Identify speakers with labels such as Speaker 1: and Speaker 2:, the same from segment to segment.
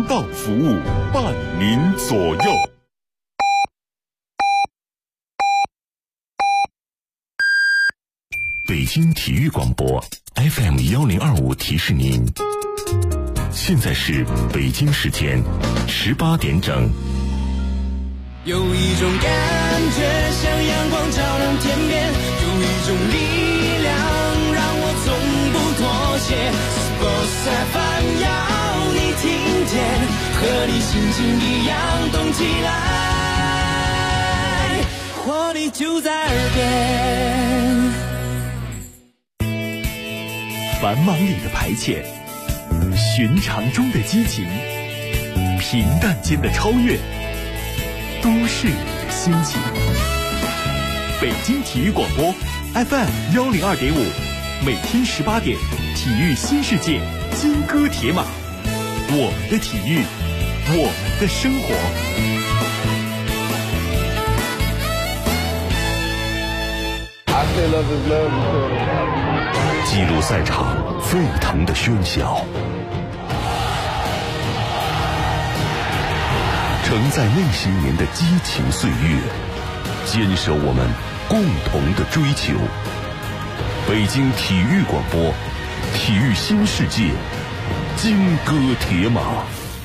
Speaker 1: 道服务，伴您左右。北京体育广播 FM1025提示您，现在是北京时间18点整。
Speaker 2: 有一种感觉像阳光照亮天边，有一种力量让我从不妥协。Sports FM 要你听见，和你心情一样动起来，活力就在耳边。
Speaker 3: 繁忙里的排遣，寻常中的激情，平淡间的超越，都市里的心情。北京体育广播 FM102.5，每天18点，体育新世界，金戈铁马，我们的体育，我们的生活。
Speaker 1: 记录赛场沸腾的喧嚣，承载那些年的激情岁月，坚守我们共同的追求。北京体育广播，体育新世界，金戈铁马。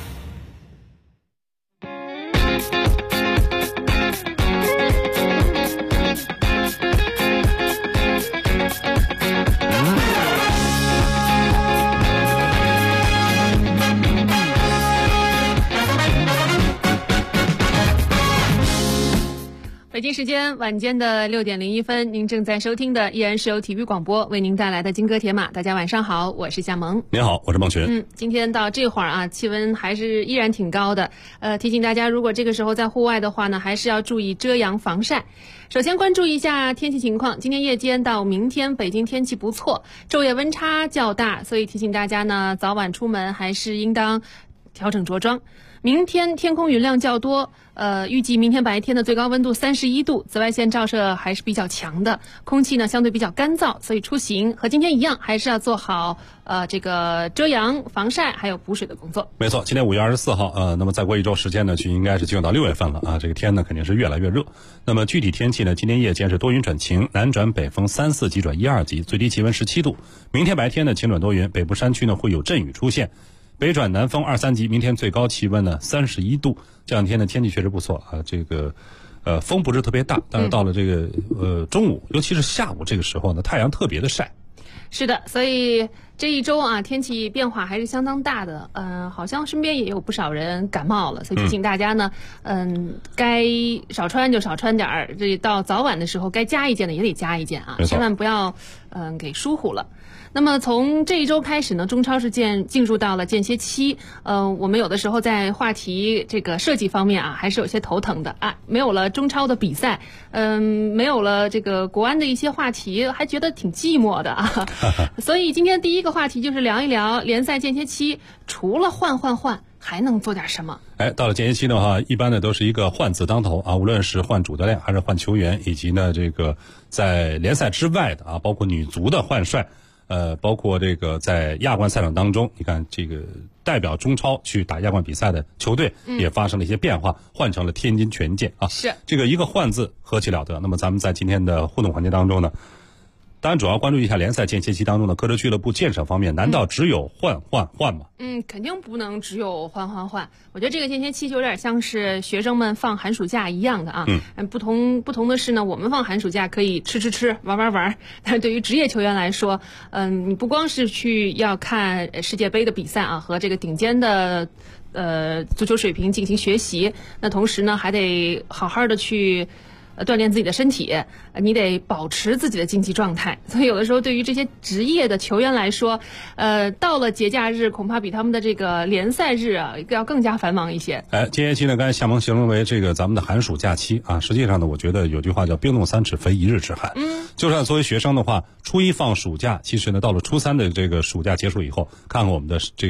Speaker 4: 北京时间晚间的6点01分，您正在收听的依然是由体育广播为您带来的金戈铁马。大家晚上好，我是夏萌。
Speaker 5: 您好，我是孟群。
Speaker 4: 今天到这会儿啊，气温还是依然挺高的。提醒大家，如果这个时候在户外的话呢，还是要注意遮阳防晒。首先关注一下天气情况，今天夜间到明天北京天气不错，昼夜温差较大，所以提醒大家呢，早晚出门还是应当调整着装。明天天空云量较多，预计明天白天的最高温度31度，紫外线照射还是比较强的，空气呢相对比较干燥，所以出行和今天一样，还是要做好这个遮阳、防晒还有补水的工作。
Speaker 5: 没错，今天5月24号，那么再过一周时间呢，就应该是进入到6月份了啊。这个天呢肯定是越来越热。那么具体天气呢，今天夜间是多云转晴，南转北风3、4级转1、2级，最低气温17度。明天白天呢晴转多云，北部山区呢会有阵雨出现。北转南风2、3级，明天最高气温呢31度。这两天的天气确实不错啊，这个风不是特别大，但是到了这个中午，尤其是下午这个时候呢，太阳特别的晒。
Speaker 4: 是的，所以这一周啊，天气变化还是相当大的。好像身边也有不少人感冒了，所以提醒大家呢，该少穿就少穿点儿，这到早晚的时候该加一件的也得加一件啊，千万不要给疏忽了。那么从这一周开始呢，中超是进入到了间歇期。我们有的时候在话题这个设计方面啊，还是有些头疼的啊。没有了中超的比赛，没有了这个国安的一些话题，还觉得挺寂寞的啊。所以今天第一个话题就是聊一聊联赛间歇期，除了换还能做点什么？
Speaker 5: 到了间歇期的话，一般呢都是一个换字当头啊，无论是换主教练还是换球员，以及呢这个在联赛之外的啊，包括女足的换帅。包括这个在亚冠赛场当中，你看这个代表中超去打亚冠比赛的球队也发生了一些变化，换成了天津权健啊。
Speaker 4: 是这
Speaker 5: 个一个换字何其了得。那么咱们在今天的互动环节当中呢，当然主要关注一下联赛间歇期当中的各支俱乐部建设方面，难道只有换吗？
Speaker 4: 肯定不能只有换。我觉得这个间歇期就有点像是学生们放寒暑假一样的啊。不同的是呢，我们放寒暑假可以吃玩，但对于职业球员来说，你不光是要看世界杯的比赛啊，和这个顶尖的足球水平进行学习，那同时呢还得好好的去锻炼自己的身体，你得保持自己的竞技状态。所以有的时候对于这些职业的球员来说，到了节假日恐怕比他们的这个联赛日啊要更加繁忙一些。
Speaker 5: 间歇期呢，刚才夏萌形容为这个咱们的寒暑假期啊，实际上呢，我觉得有句话叫冰冻3尺非一日之寒。就算作为学生的话，初一放暑假，其实呢到了初3的这个暑假结束以后，看看我们的这个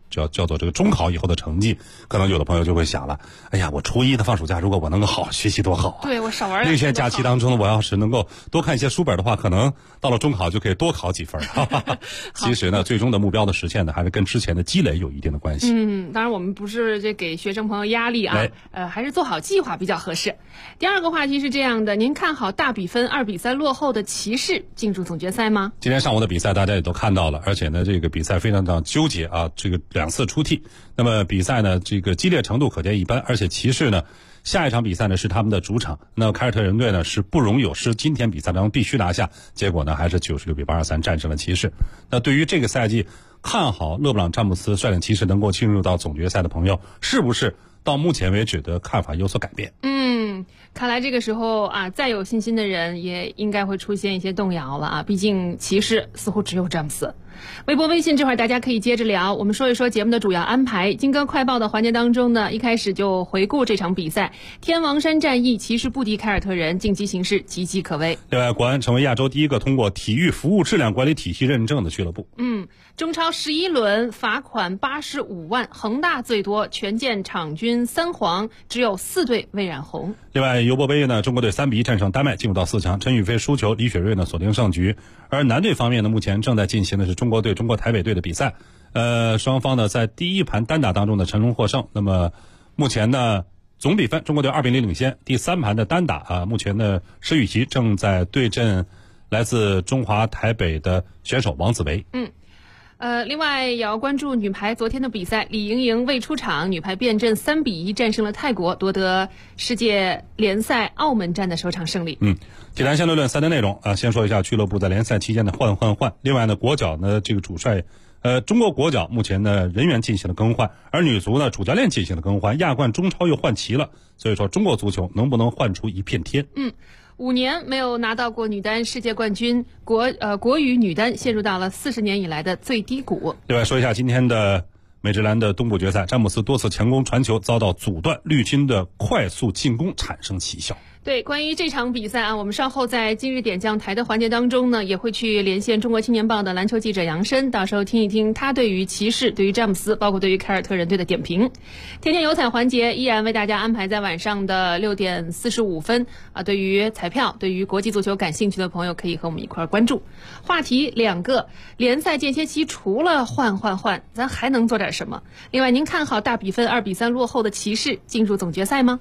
Speaker 5: 叫做这个中考以后的成绩，可能有的朋友就会想了，哎呀，我初一的放暑假，如果我能够好好学习多好啊！
Speaker 4: 对，我少玩
Speaker 5: 那些假期当中，我要是能够多看一些书本的话，可能到了中考就可以多考几分。其实呢，最终的目标的实现呢，还是跟之前的积累有一定的关系。
Speaker 4: 当然我们不是这给学生朋友压力啊，还是做好计划比较合适。第二个话题是这样的，您看好大比分2比3落后的骑士进入总决赛吗？
Speaker 5: 今天上午的比赛大家也都看到了，而且呢，这个比赛非常的纠结啊，这个2次出替。那么比赛呢，这个激烈程度可见一斑，而且骑士呢，下一场比赛呢是他们的主场，那凯尔特人队呢是不容有失，今天比赛当中必须拿下，结果呢还是96比83战胜了骑士。那对于这个赛季看好勒布朗詹姆斯率领骑士能够进入到总决赛的朋友，是不是到目前为止的看法有所改变？
Speaker 4: 看来这个时候啊，再有信心的人也应该会出现一些动摇了啊，毕竟骑士似乎只有詹姆斯。微博微信这会儿大家可以接着聊，我们说一说节目的主要安排。金哥快报的环节当中呢，一开始就回顾这场比赛，天王山战役骑士不敌凯尔特人，晋级形势岌岌可危。
Speaker 5: 另外，国安成为亚洲第一个通过体育服务质量管理体系认证的俱乐部。
Speaker 4: 中超11轮罚款85万，恒大最多，权健场均3黄，只有4队未染红。
Speaker 5: 另外，尤伯杯呢，中国队3比1战胜丹麦，进入到4强。陈宇飞输球，李雪芮呢锁定胜局。而男队方面呢，目前正在进行的是中国队、中国台北队的比赛。双方呢在第一盘单打当中的成功获胜。那么目前呢，总比分中国队2比0领先。第3盘的单打目前呢施雨琦正在对阵来自中华台北的选手王子维。
Speaker 4: 另外也要关注女排昨天的比赛，李盈莹未出场，女排变阵3比1战胜了泰国，夺得世界联赛澳门站的首场胜利。
Speaker 5: 体坛相对论3的内容先说一下俱乐部在联赛期间的换。另外呢，国脚呢这个主帅中国国脚目前呢人员进行了更换，而女足呢主教练进行了更换，亚冠中超又换齐了，所以说中国足球能不能换出一片天
Speaker 4: ？5年没有拿到过女单世界冠军，国羽女单陷入到了40年以来的最低谷。
Speaker 5: 另外说一下今天的美职篮的东部决赛，詹姆斯多次强攻传球遭到阻断，绿军的快速进攻产生奇效。
Speaker 4: 对，关于这场比赛我们稍后在今日点将台的环节当中呢，也会去连线中国青年报的篮球记者杨申，到时候听一听他对于骑士、对于詹姆斯，包括对于凯尔特人队的点评。天天有彩环节依然为大家安排在晚上的6点45分对于彩票、对于国际足球感兴趣的朋友，可以和我们一块关注。话题2个，联赛间歇期除了换，咱还能做点什么？另外，您看好大比分2比3落后的骑士进入总决赛吗？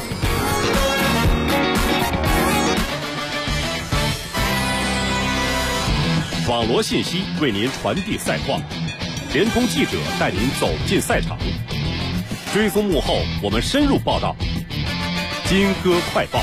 Speaker 1: 网罗信息为您传递赛况，联通记者带您走进赛场，追踪幕后我们深入报道。金哥快报。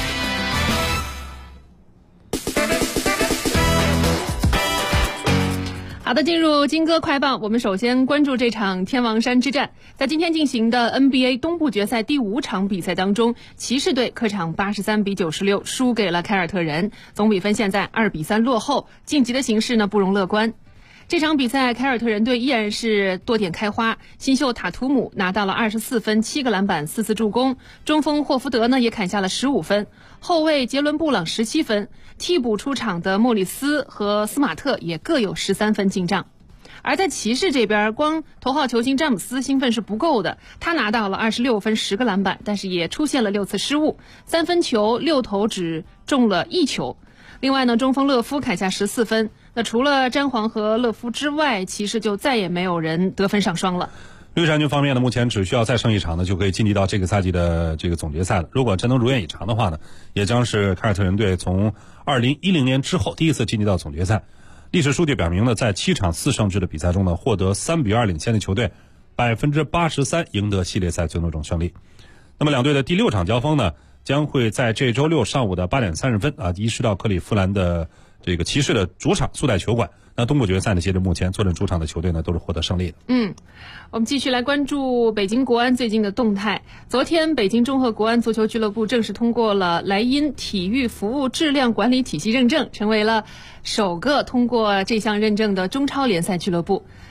Speaker 4: 好的，进入金哥快报，我们首先关注这场天王山之战。在今天进行的 NBA 东部决赛第5场比赛当中，骑士队客场83比96输给了凯尔特人，总比分现在2比3落后，晋级的形势呢不容乐观。这场比赛凯尔特人队依然是多点开花，新秀塔图姆拿到了24分、7个篮板、4次助攻，中锋霍福德呢也砍下了15分，后卫杰伦布朗17分，替补出场的莫里斯和斯马特也各有13分进账。而在骑士这边，光头号球星詹姆斯兴奋是不够的，他拿到了26分、10个篮板，但是也出现了6次失误，3分球6投只中了1球。另外呢，中锋勒夫砍下14分。那除了詹皇和勒夫之外，骑士就再也没有人得分上双了。
Speaker 5: 绿衫军方面呢，目前只需要再胜一场呢，就可以晋级到这个赛季的这个总决赛了。如果真能如愿以偿的话呢，也将是凯尔特人队从2010年之后第一次晋级到总决赛。历史数据表明呢，在7场4胜制的比赛中呢，获得3比2领先的球队83%赢得系列赛最终种胜利。那么两队的第6场交锋呢，将会在这周6上午的8点30分移师到克利夫兰的这个骑士的主场苏戴球馆。那东部决赛呢，截至目前坐镇主场的球队呢都是获得胜利的。
Speaker 4: 我们继续来关注北京国安最近的动态。昨天，北京中赫国安足球俱乐部正式通过了莱茵体育服务质量管理体系认证，成为了首个通过这项认证的中超联赛俱乐部。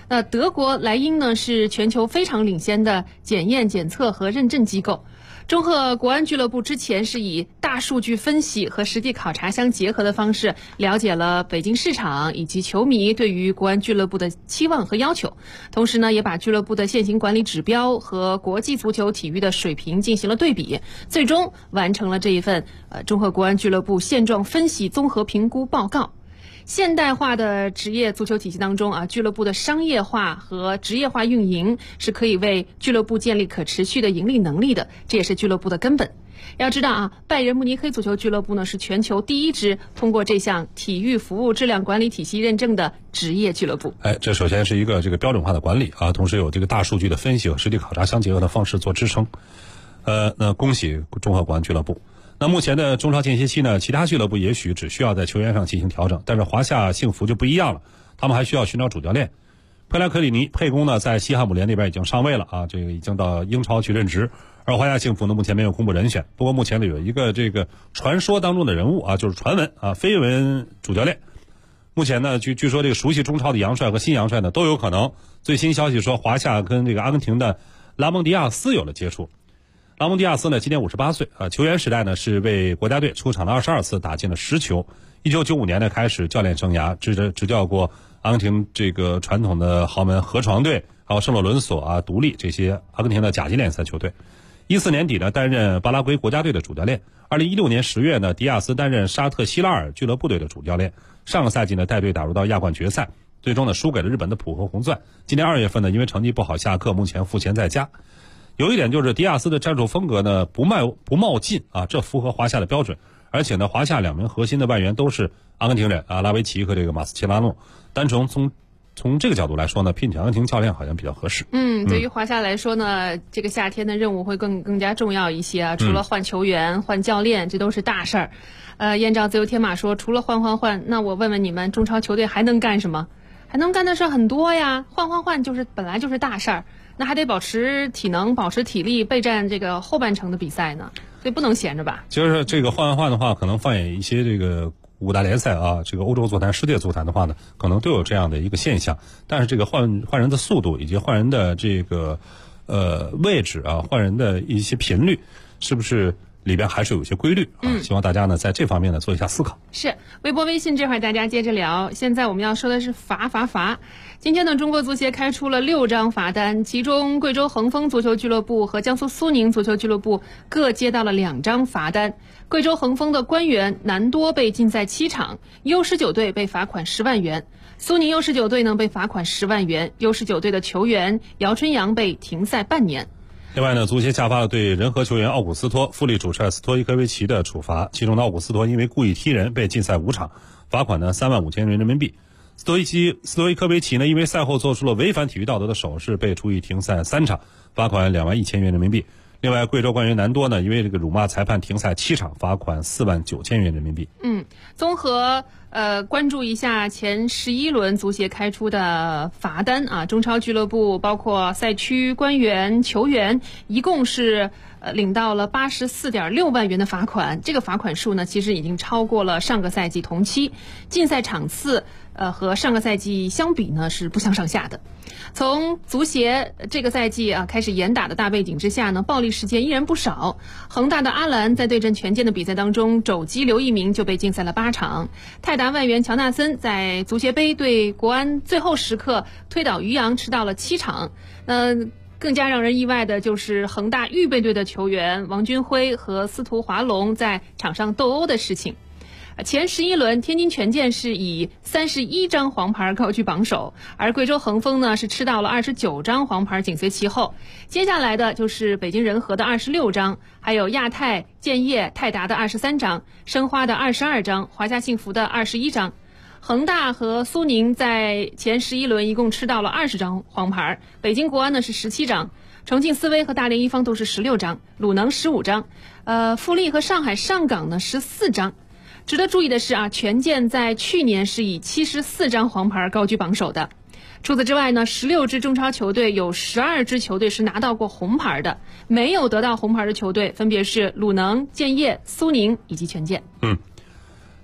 Speaker 4: 德国莱茵呢是全球非常领先的检验、检测和认证机构。中赫国安俱乐部之前是以大数据分析和实地考察相结合的方式，了解了北京市场以及球迷对于国安俱乐部的期望和要求，同时呢，也把俱乐部的现行管理指标和国际足球体育的水平进行了对比，最终完成了这一份中赫国安俱乐部现状分析综合评估报告。现代化的职业足球体系当中俱乐部的商业化和职业化运营是可以为俱乐部建立可持续的盈利能力的，这也是俱乐部的根本。要知道拜仁慕尼黑足球俱乐部呢是全球第一支通过这项体育服务质量管理体系认证的职业俱乐部。
Speaker 5: 这首先是一个这个标准化的管理同时有这个大数据的分析和实地考察相结合的方式做支撑。那恭喜中赫国安俱乐部。那目前的中超间歇期呢，其他俱乐部也许只需要在球员上进行调整，但是华夏幸福就不一样了，他们还需要寻找主教练。佩莱克里尼佩公呢，在西汉姆联那边已经上位了这个已经到英超去任职，而华夏幸福呢，目前没有公布人选。不过目前呢，有一个这个传说当中的人物就是传闻绯闻主教练。目前呢，据说这个熟悉中超的杨帅和新杨帅呢都有可能。最新消息说，华夏跟这个阿根廷的拉蒙迪亚斯有了接触。拉蒙迪亚斯呢，今年58岁球员时代呢是为国家队出场了22次，打进了10球。1995年呢开始教练生涯，执教过阿根廷这个传统的豪门河床队，还有圣洛伦索独立这些阿根廷的甲级联赛球队。14年底呢担任巴拉圭国家队的主教练。2016年10月呢，迪亚斯担任沙特希拉尔俱乐部队的主教练。上个赛季呢带队打入到亚冠决赛，最终呢输给了日本的浦和红钻。今年2月份呢因为成绩不好下课，目前赋闲在家。有一点就是迪亚斯的战术风格呢不冒进这符合华夏的标准。而且呢，华夏2名核心的外援都是阿根廷人拉维奇和这个马斯切拉诺。单纯从这个角度来说呢，聘请阿根廷教练好像比较合适。
Speaker 4: 对于华夏来说呢，这个夏天的任务会更加重要一些除了换球员、换教练，这都是大事儿。燕赵自由天马说，除了换，那我问问你们，中超球队还能干什么？还能干的事很多呀。换本来就是大事儿。那还得保持体能、保持体力，备战这个后半程的比赛呢，所以不能闲着吧。
Speaker 5: 就是这个换的话，可能放眼一些这个5大联赛这个欧洲足坛、世界足坛的话呢，可能都有这样的一个现象。但是这个换人的速度以及换人的这个位置换人的一些频率，是不是里边还是有一些规律希望大家呢在这方面呢做一下思考。
Speaker 4: 是微博、微信这会儿大家接着聊。现在我们要说的是罚。今天呢，中国足协开出了6张罚单，其中贵州恒丰足球俱乐部和江苏苏宁足球俱乐部各接到了2张罚单。贵州恒丰的官员南多被禁赛7场，U19队被罚款10万元，苏宁U19队呢被罚款10万元，U19队的球员姚春阳被停赛半年。
Speaker 5: 另外呢，足协下发了对仁和球员奥古斯托、富力主帅斯托伊科维奇的处罚，其中的奥古斯托因为故意踢人被禁赛5场，罚款呢35000元人民币。斯托伊科维奇呢因为赛后做出了违反体育道德的手势，被处以停赛3场，罚款21000元人民币。另外，贵州官员南多呢因为这个辱骂裁判停赛7场，罚款49000元人民币。
Speaker 4: 综合关注一下前11轮足协开出的罚单中超俱乐部包括赛区官员、球员一共是领到了84.6万元的罚款。这个罚款数呢其实已经超过了上个赛季同期，禁赛场次和上个赛季相比呢是不相上下的。从足协这个赛季开始严打的大背景之下呢，暴力事件依然不少。恒大的阿兰在对阵权健的比赛当中，肘击刘一鸣就被禁赛了8场。泰达外援乔纳森在足协杯对国安最后时刻推倒于洋，吃到了7场。更加让人意外的就是恒大预备队的球员王军辉和司徒华龙在场上斗殴的事情。前11轮，天津权健是以31张黄牌高居榜首，而贵州恒丰呢是吃到了29张黄牌紧随其后。接下来的就是北京人和的26张，还有亚太、建业、泰达的23张，申花的22张，华夏幸福的21张。恒大和苏宁在前11轮一共吃到了20张黄牌，北京国安呢是17张，重庆斯威和大连一方都是16张，鲁能15张，富力和上海上港呢14张。值得注意的是权健在去年是以74张黄牌高居榜首的。除此之外呢，16支中超球队有12支球队是拿到过红牌的，没有得到红牌的球队分别是鲁能、建业、苏宁以及权健。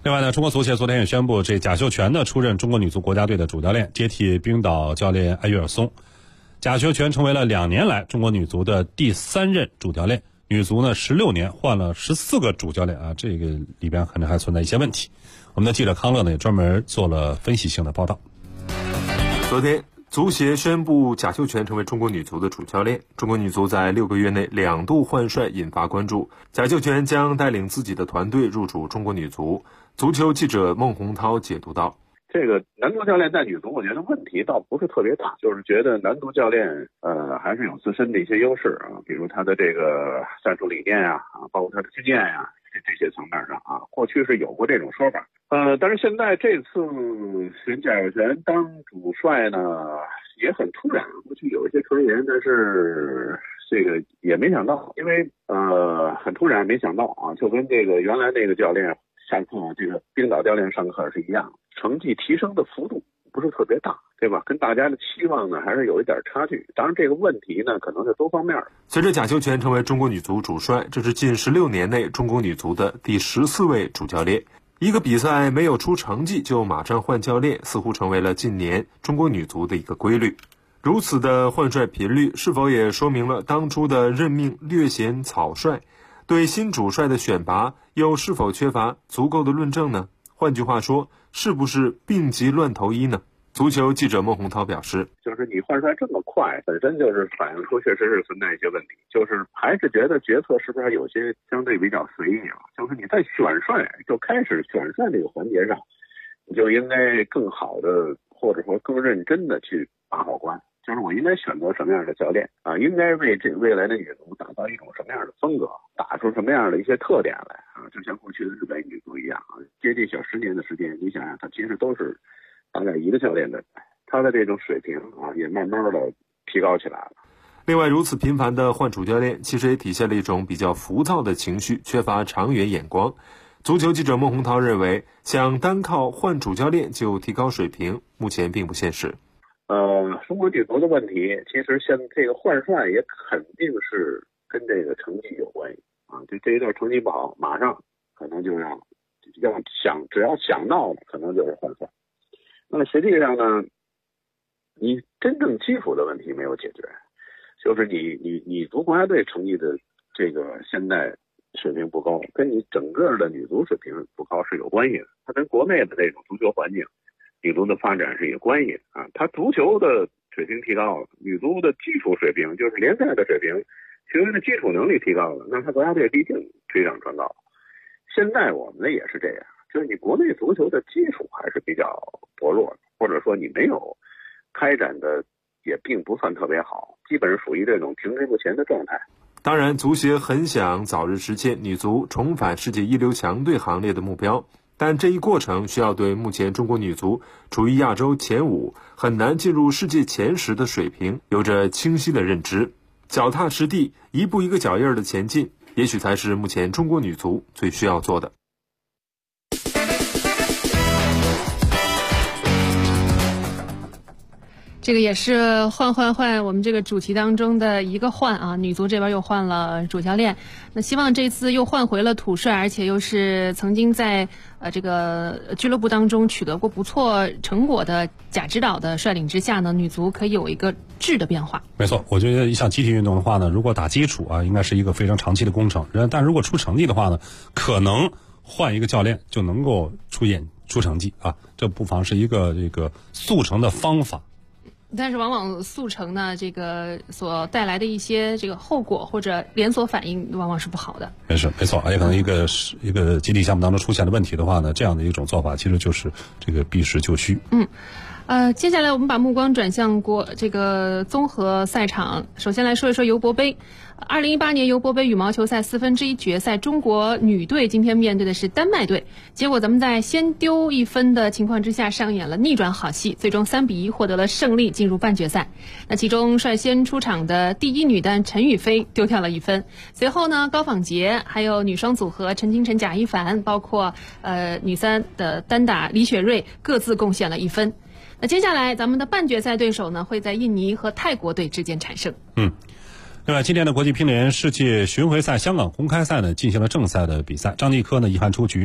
Speaker 5: 另外呢，中国足协昨天也宣布，这贾秀全呢出任中国女足国家队的主教练，接替冰岛教练埃约尔松。贾秀全成为了2年来中国女足的第3任主教练。女足呢16年换了14个主教练啊，这个里边可能还存在一些问题。我们的记者康乐呢也专门做了分析性的报道。
Speaker 6: 昨天，足协宣布贾秀全成为中国女足的主教练。中国女足在6个月内2度换帅，引发关注。贾秀全将带领自己的团队入主中国女足。足球记者孟洪涛解读道：
Speaker 7: 这个男足教练在女足，我觉得问题倒不是特别大，就是觉得男足教练还是有自身的一些优势啊，比如他的这个战术理念啊，包括他的经验呀，这些层面上啊，过去是有过这种说法。但是现在这次选贾秀全当主帅呢，也很突然。过去有一些传言，但是这个也没想到，因为很突然，没想到啊，就跟这个原来那个教练上课，这个冰岛教练上课是一样，成绩提升的幅度不是特别大，对吧？跟大家的期望呢还是有一点差距。当然这个问题呢可能是多方面的。
Speaker 6: 随着贾秀全成为中国女足主帅，这是近16年内中国女足的第14位主教练。一个比赛没有出成绩就马上换教练，似乎成为了近年中国女足的一个规律。如此的换帅频率，是否也说明了当初的任命略显草率？对新主帅的选拔又是否缺乏足够的论证呢？换句话说，是不是病急乱投医呢？足球记者孟洪涛表示，
Speaker 7: 就是你换帅这么快，本身就是反映出确实是存在一些问题，就是还是觉得决策是不是有些相对比较随意了？就是你在选帅就开始选帅这个环节上，你就应该更好的或者说更认真的去把好关。就是我应该选择什么样的教练啊？应该为这未来的女足打造一种什么样的风格，打出什么样的一些特点来啊？就像过去的日本女足一样啊，接近小10年的时间，你想想，它其实都是大概一个教练的，他的这种水平啊，也慢慢的提高起来了。
Speaker 6: 另外，如此频繁的换主教练，其实也体现了一种比较浮躁的情绪，缺乏长远眼光。足球记者孟洪涛认为，想单靠换主教练就提高水平，目前并不现实。
Speaker 7: 中国女足的问题，其实现这个换帅也肯定是跟这个成绩有关系啊。这一段成绩不好，马上可能就要想，只要想到了，可能就是换帅。那么实际上呢，你真正基础的问题没有解决，就是你足国家队成绩的这个现在水平不高，跟你整个的女足水平不高是有关系的。它跟国内的这种足球环境、女足的发展是有关系啊。它足球的水平提高了，女足的基础水平，就是联赛的水平，球员的基础能力提高了，那他国家队必定水涨船高。现在我们的也是这样，就是你国内足球的基础还是比较薄弱的，或者说你没有开展的也并不算特别好，基本上属于这种停滞不前的状态。
Speaker 6: 当然，足协很想早日实现女足重返世界一流强队行列的目标，但这一过程需要对目前中国女足处于亚洲前5，很难进入世界前10的水平有着清晰的认知。脚踏实地，一步一个脚印儿的前进，也许才是目前中国女足最需要做的。
Speaker 4: 这个也是换我们这个主题当中的一个换啊，女足这边又换了主教练，那希望这次又换回了土帅，而且又是曾经在这个俱乐部当中取得过不错成果的贾指导的率领之下呢，女足可以有一个质的变化。
Speaker 5: 没错，我觉得一项集体运动的话呢，如果打基础啊，应该是一个非常长期的工程，但如果出成绩的话呢，可能换一个教练就能够出成绩啊，这不妨是一个这个速成的方法。
Speaker 4: 但是往往速成呢，这个所带来的一些这个后果或者连锁反应往往是不好的。
Speaker 5: 没错，也可能一个集体项目当中出现的问题的话呢，这样的一种做法其实就是这个避实就虚。
Speaker 4: 接下来我们把目光转向这个综合赛场，首先来说一说尤伯杯。2018年尤伯杯羽毛球赛1/4决赛，中国女队今天面对的是丹麦队，结果咱们在先丢1分的情况之下上演了逆转好戏，最终3-1获得了胜利，进入半决赛。那其中率先出场的第一女单陈雨菲丢掉了1分，随后呢高仿洁还有女双组合陈清晨贾一凡，包括女3的单打李雪芮各自贡献了1分。那接下来咱们的半决赛对手呢会在印尼和泰国队之间产生。
Speaker 5: 另外，今天的国际乒联世界巡回赛香港公开赛呢进行了正赛的比赛，张继科呢遗憾出局。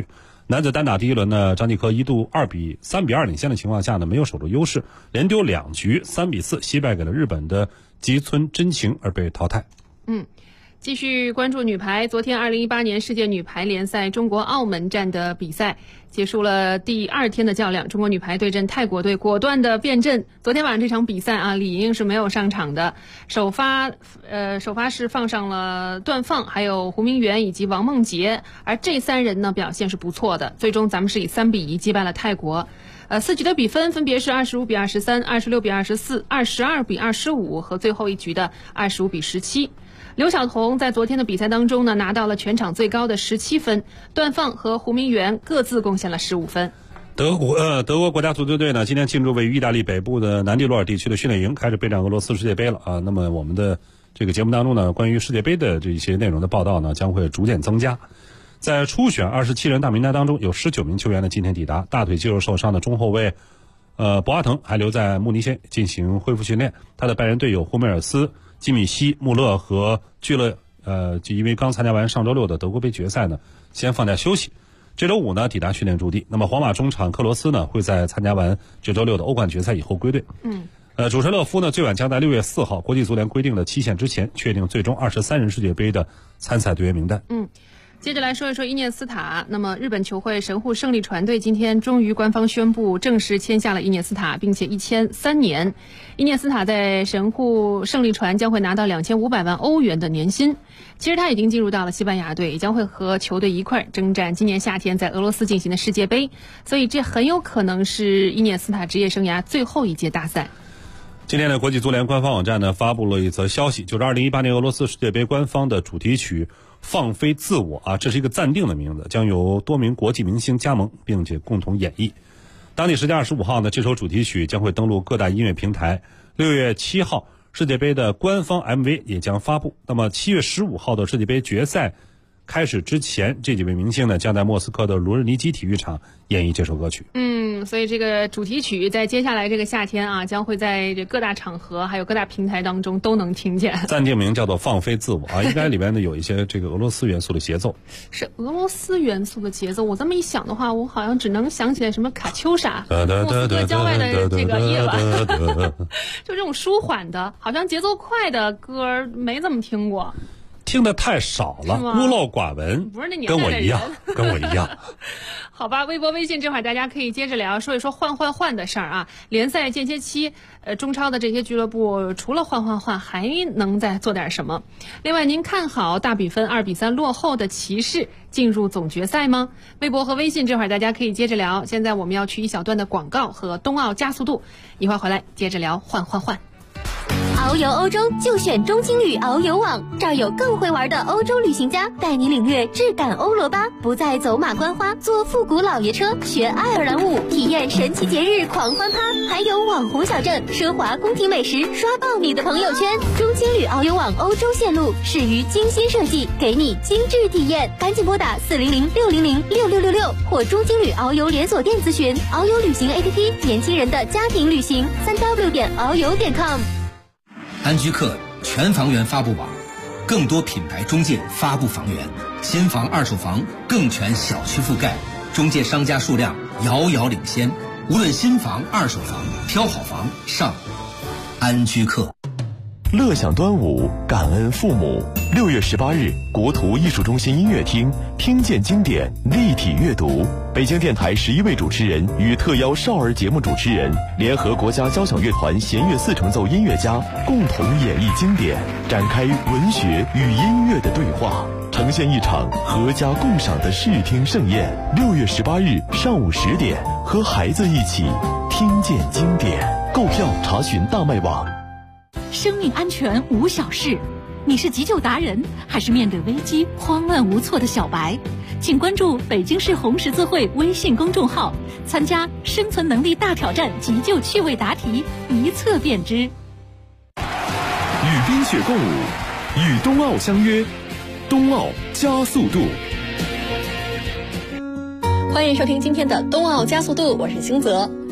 Speaker 5: 男子单打第一轮呢，张继科一度3比2领先的情况下呢，没有守住优势，连丢2局，3比4惜败给了日本的吉村真晴而被淘汰。
Speaker 4: 继续关注女排，昨天2018年世界女排联赛中国澳门站的比赛结束了第2天的较量，中国女排对阵泰国队，果断的变阵。昨天晚上这场比赛啊，李盈莹是没有上场的，首发是放上了段放，还有胡明媛以及王梦洁，而这3人呢表现是不错的，最终咱们是以3比1击败了泰国。4局的比分分别是25比23、26比24、22比25和最后一局的25比17。刘晓彤在昨天的比赛当中呢，拿到了全场最高的17分，段放和胡明媛各自贡献了15分。
Speaker 5: 德国国家足球队呢，今天进入位于意大利北部的南蒂洛尔地区的训练营，开始备战俄罗斯世界杯了啊。那么我们的这个节目当中呢，关于世界杯的这些内容的报道呢，将会逐渐增加。在初选27人大名单当中，有19名球员呢今天抵达。大腿肌肉受伤的中后卫博阿滕还留在慕尼黑进行恢复训练，他的拜仁队友胡梅尔斯、基米希、穆勒和聚勒就因为刚参加完上周6的德国杯决赛呢，先放假休息。这周5呢抵达训练驻地。那么皇马中场克罗斯呢会在参加完这周6的欧冠决赛以后归队。主帅勒夫呢最晚将在6月4号国际足联规定的期限之前确定最终23人世界杯的参赛队员名单。
Speaker 4: 接着来说一说伊涅斯塔。那么日本球会神户胜利船队今天终于官方宣布正式签下了伊涅斯塔，并且一签3年。伊涅斯塔在神户胜利船将会拿到2500万欧元的年薪。其实他已经进入到了西班牙队，也将会和球队一块征战今年夏天在俄罗斯进行的世界杯，所以这很有可能是伊涅斯塔职业生涯最后一届大赛。
Speaker 5: 今天的国际足联官方网站呢发布了一则消息，就是2018年俄罗斯世界杯官方的主题曲放飞自我啊，这是一个暂定的名字，将由多名国际明星加盟并且共同演绎。当地时间25号呢，这首主题曲将会登陆各大音乐平台。6月7号世界杯的官方 MV 也将发布。那么7月15号的世界杯决赛开始之前，这几位明星呢将在莫斯科的卢日尼基体育场演绎这首歌曲。
Speaker 4: 所以这个主题曲在接下来这个夏天啊，将会在这各大场合还有各大平台当中都能听见。
Speaker 5: 暂定名叫做放飞自我啊，应该里边呢有一些这个俄罗斯元素的节奏。
Speaker 4: 是俄罗斯元素的节奏，我这么一想的话，我好像只能想起来什么卡秋莎、莫斯科郊外的这个夜晚，就这种舒缓的，好像节奏快的歌没怎么听过。
Speaker 5: 听得太少了，孤陋寡闻。
Speaker 4: 不是那年代的人，
Speaker 5: 跟我一样。
Speaker 4: 好吧，微博、微信这会儿大家可以接着聊，说一说换的事儿啊。联赛间歇期，中超的这些俱乐部除了换，还能再做点什么？另外，您看好大比分2比3落后的骑士进入总决赛吗？微博和微信这会儿大家可以接着聊。现在我们要去一小段的广告和冬奥加速度，一会儿回来接着聊换。
Speaker 8: 遨游欧洲就选中青旅遨游网，这儿有更会玩的欧洲旅行家带你领略质感欧罗巴，不再走马观花，坐复古老爷车，学爱尔兰舞，体验神奇节日狂欢趴，还有网红小镇、奢华宫廷美食，刷爆你的朋友圈。中青旅遨游网欧洲线路始于精心设计，给你精致体验，赶紧拨打400-600-6666或中青旅遨游连锁店咨询。遨游旅行 APP， 年轻人的家庭旅行，3w.遨游.com。
Speaker 9: 安居客全房源发布网，更多品牌中介发布房源，新房二手房更全小区覆盖，中介商家数量遥遥领先。无论新房二手房，挑好房上安居客。
Speaker 1: 乐享端午，感恩父母。6月18日，国图艺术中心音乐厅听见经典立体阅读，北京电台11位主持人与特邀少儿节目主持人联合国家交响乐团弦乐4重奏音乐家共同演绎经典，展开文学与音乐的对话，呈现一场合家共赏的视听盛宴。6月18日上午10点，和孩子一起听见经典。购票查询大麦网。
Speaker 10: 生命安全无小事，你是急救达人还是面对危机慌乱无措的小白？请关注北京市红十字会微信公众号，参加生存能力大挑战急救趣味答题，一测便知。
Speaker 1: 与冰雪共舞，与冬奥相约，冬奥加速度。
Speaker 11: 欢迎收听今天的冬奥加速度，我是星泽。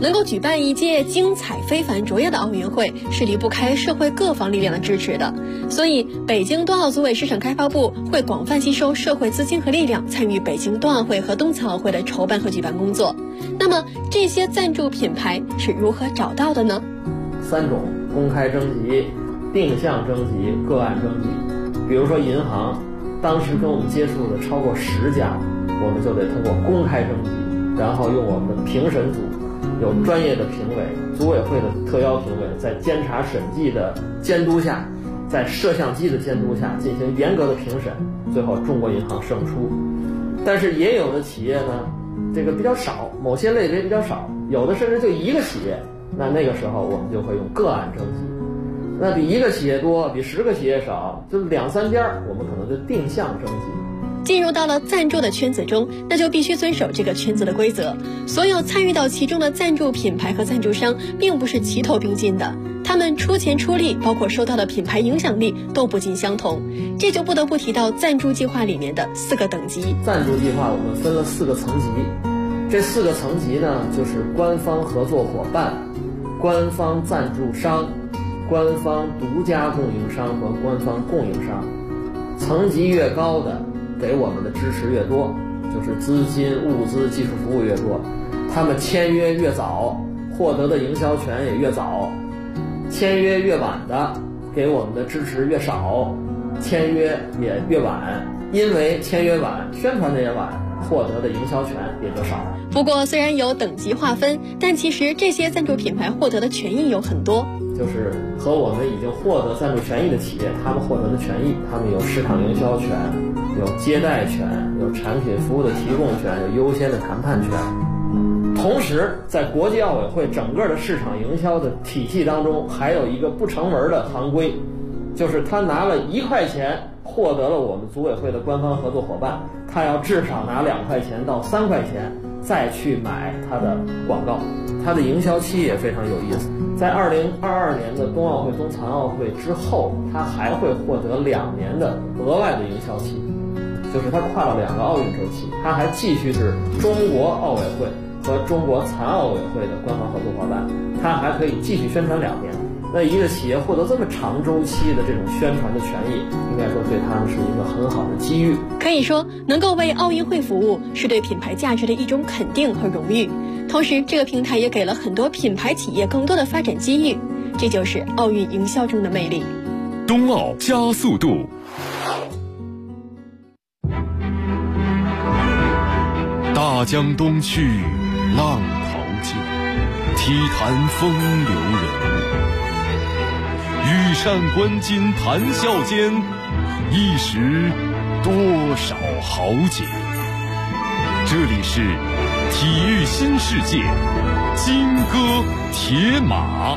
Speaker 11: 能够举办一届精彩非凡卓越的奥运会，是离不开社会各方力量的支持的。所以，北京冬奥组委市场开发部会广泛吸收社会资金和力量，参与北京冬奥会和冬残奥会的筹办和举办工作。那么，这些赞助品牌是如何找到的呢
Speaker 12: ？3种：公开征集、定向征集、个案征集。比如说银行，当时跟我们接触的超过10家，我们就得通过公开征集，然后用我们的评审组，有专业的评委，组委会的特邀评委，在监察审计的监督下，在摄像机的监督下进行严格的评审，最后中国银行胜出。但是也有的企业呢，这个比较少，某些类别比较少，有的甚至就1个企业，那个时候我们就会用个案征集。那比1个企业多，比10个企业少，就2、3家，我们可能就定向征集。
Speaker 11: 进入到了赞助的圈子中，那就必须遵守这个圈子的规则。所有参与到其中的赞助品牌和赞助商，并不是齐头并进的，他们出钱出力，包括收到的品牌影响力都不尽相同。这就不得不提到赞助计划里面的4个等级。
Speaker 12: 赞助计划我们分了4个层级，这4个层级呢，就是官方合作伙伴、官方赞助商、官方独家供应商和官方供应商。层级越高的，给我们的支持越多，就是资金、物资、技术服务越多，他们签约越早，获得的营销权也越早；签约越晚的，给我们的支持越少，签约也越晚。因为签约晚，宣传的也晚，获得的营销权也就少。
Speaker 11: 不过虽然有等级划分，但其实这些赞助品牌获得的权益有很多。
Speaker 12: 就是和我们已经获得赞助权益的企业，他们获得的权益，他们有市场营销权，有接待权，有产品服务的提供权，有优先的谈判权。同时，在国际奥委会整个的市场营销的体系当中，还有一个不成文的行规，就是他拿了1块钱获得了我们组委会的官方合作伙伴，他要至少拿2块钱到3块钱再去买他的广告。它的营销期也非常有意思，在2022年的冬奥会、冬残奥会之后，它还会获得2年的额外的营销期，就是它跨了2个奥运周期，它还继续是中国奥委会和中国残奥委会的官方合作伙伴，它还可以继续宣传2年。那一个企业获得这么长周期的这种宣传的权益，应该说对他们是一个很好的机遇。
Speaker 11: 可以说，能够为奥运会服务，是对品牌价值的一种肯定和荣誉。同时，这个平台也给了很多品牌企业更多的发展机遇，这就是奥运营销中的魅力。
Speaker 1: 冬奥加速度。大江东去，浪淘尽，体坛风流人物。羽扇纶巾谈笑间，一时多少豪杰。这里是体育新世界，金戈铁马。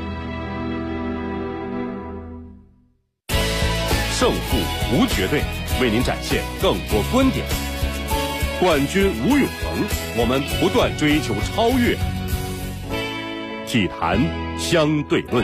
Speaker 1: 胜负无绝对，为您展现更多观点。冠军无永恒，我们不断追求超越。体坛相对论。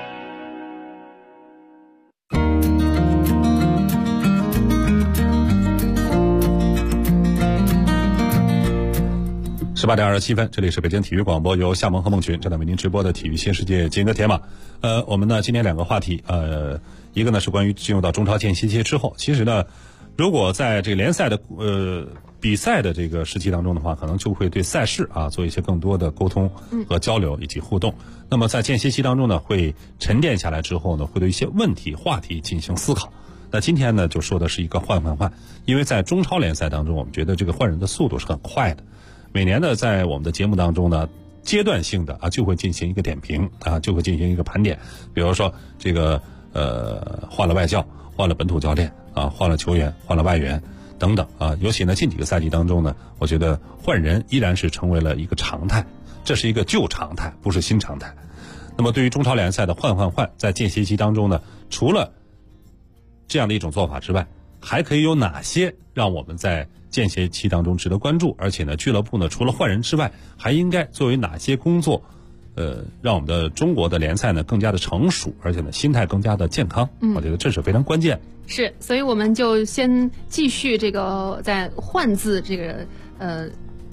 Speaker 5: 18点27分，这里是北京体育广播，由夏萌和孟群正在为您直播的体育新世界金戈铁马。我们呢今天2个话题，一个呢是关于进入到中超间歇期之后，其实呢，如果在这个联赛的比赛的这个时期当中的话，可能就会对赛事做一些更多的沟通和交流以及互动。那么在间歇期当中呢，会沉淀下来之后呢，会对一些问题话题进行思考。那今天呢就说的是一个换，因为在中超联赛当中，我们觉得这个换人的速度是很快的。每年呢，在我们的节目当中呢，阶段性的就会进行一个点评就会进行一个盘点。比如说这个换了外教，换了本土教练换了球员，换了外援等等尤其呢近几个赛季当中呢，我觉得换人依然是成为了一个常态，这是一个旧常态，不是新常态。那么对于中超联赛的换，在间歇期当中呢，除了这样的一种做法之外，还可以有哪些让我们在间歇期当中值得关注？而且呢，俱乐部呢除了换人之外，还应该作为哪些工作，让我们的中国的联赛呢更加的成熟，而且呢心态更加的健康。我觉得这是非常关键。
Speaker 4: 是，所以我们就先继续这个在换字这个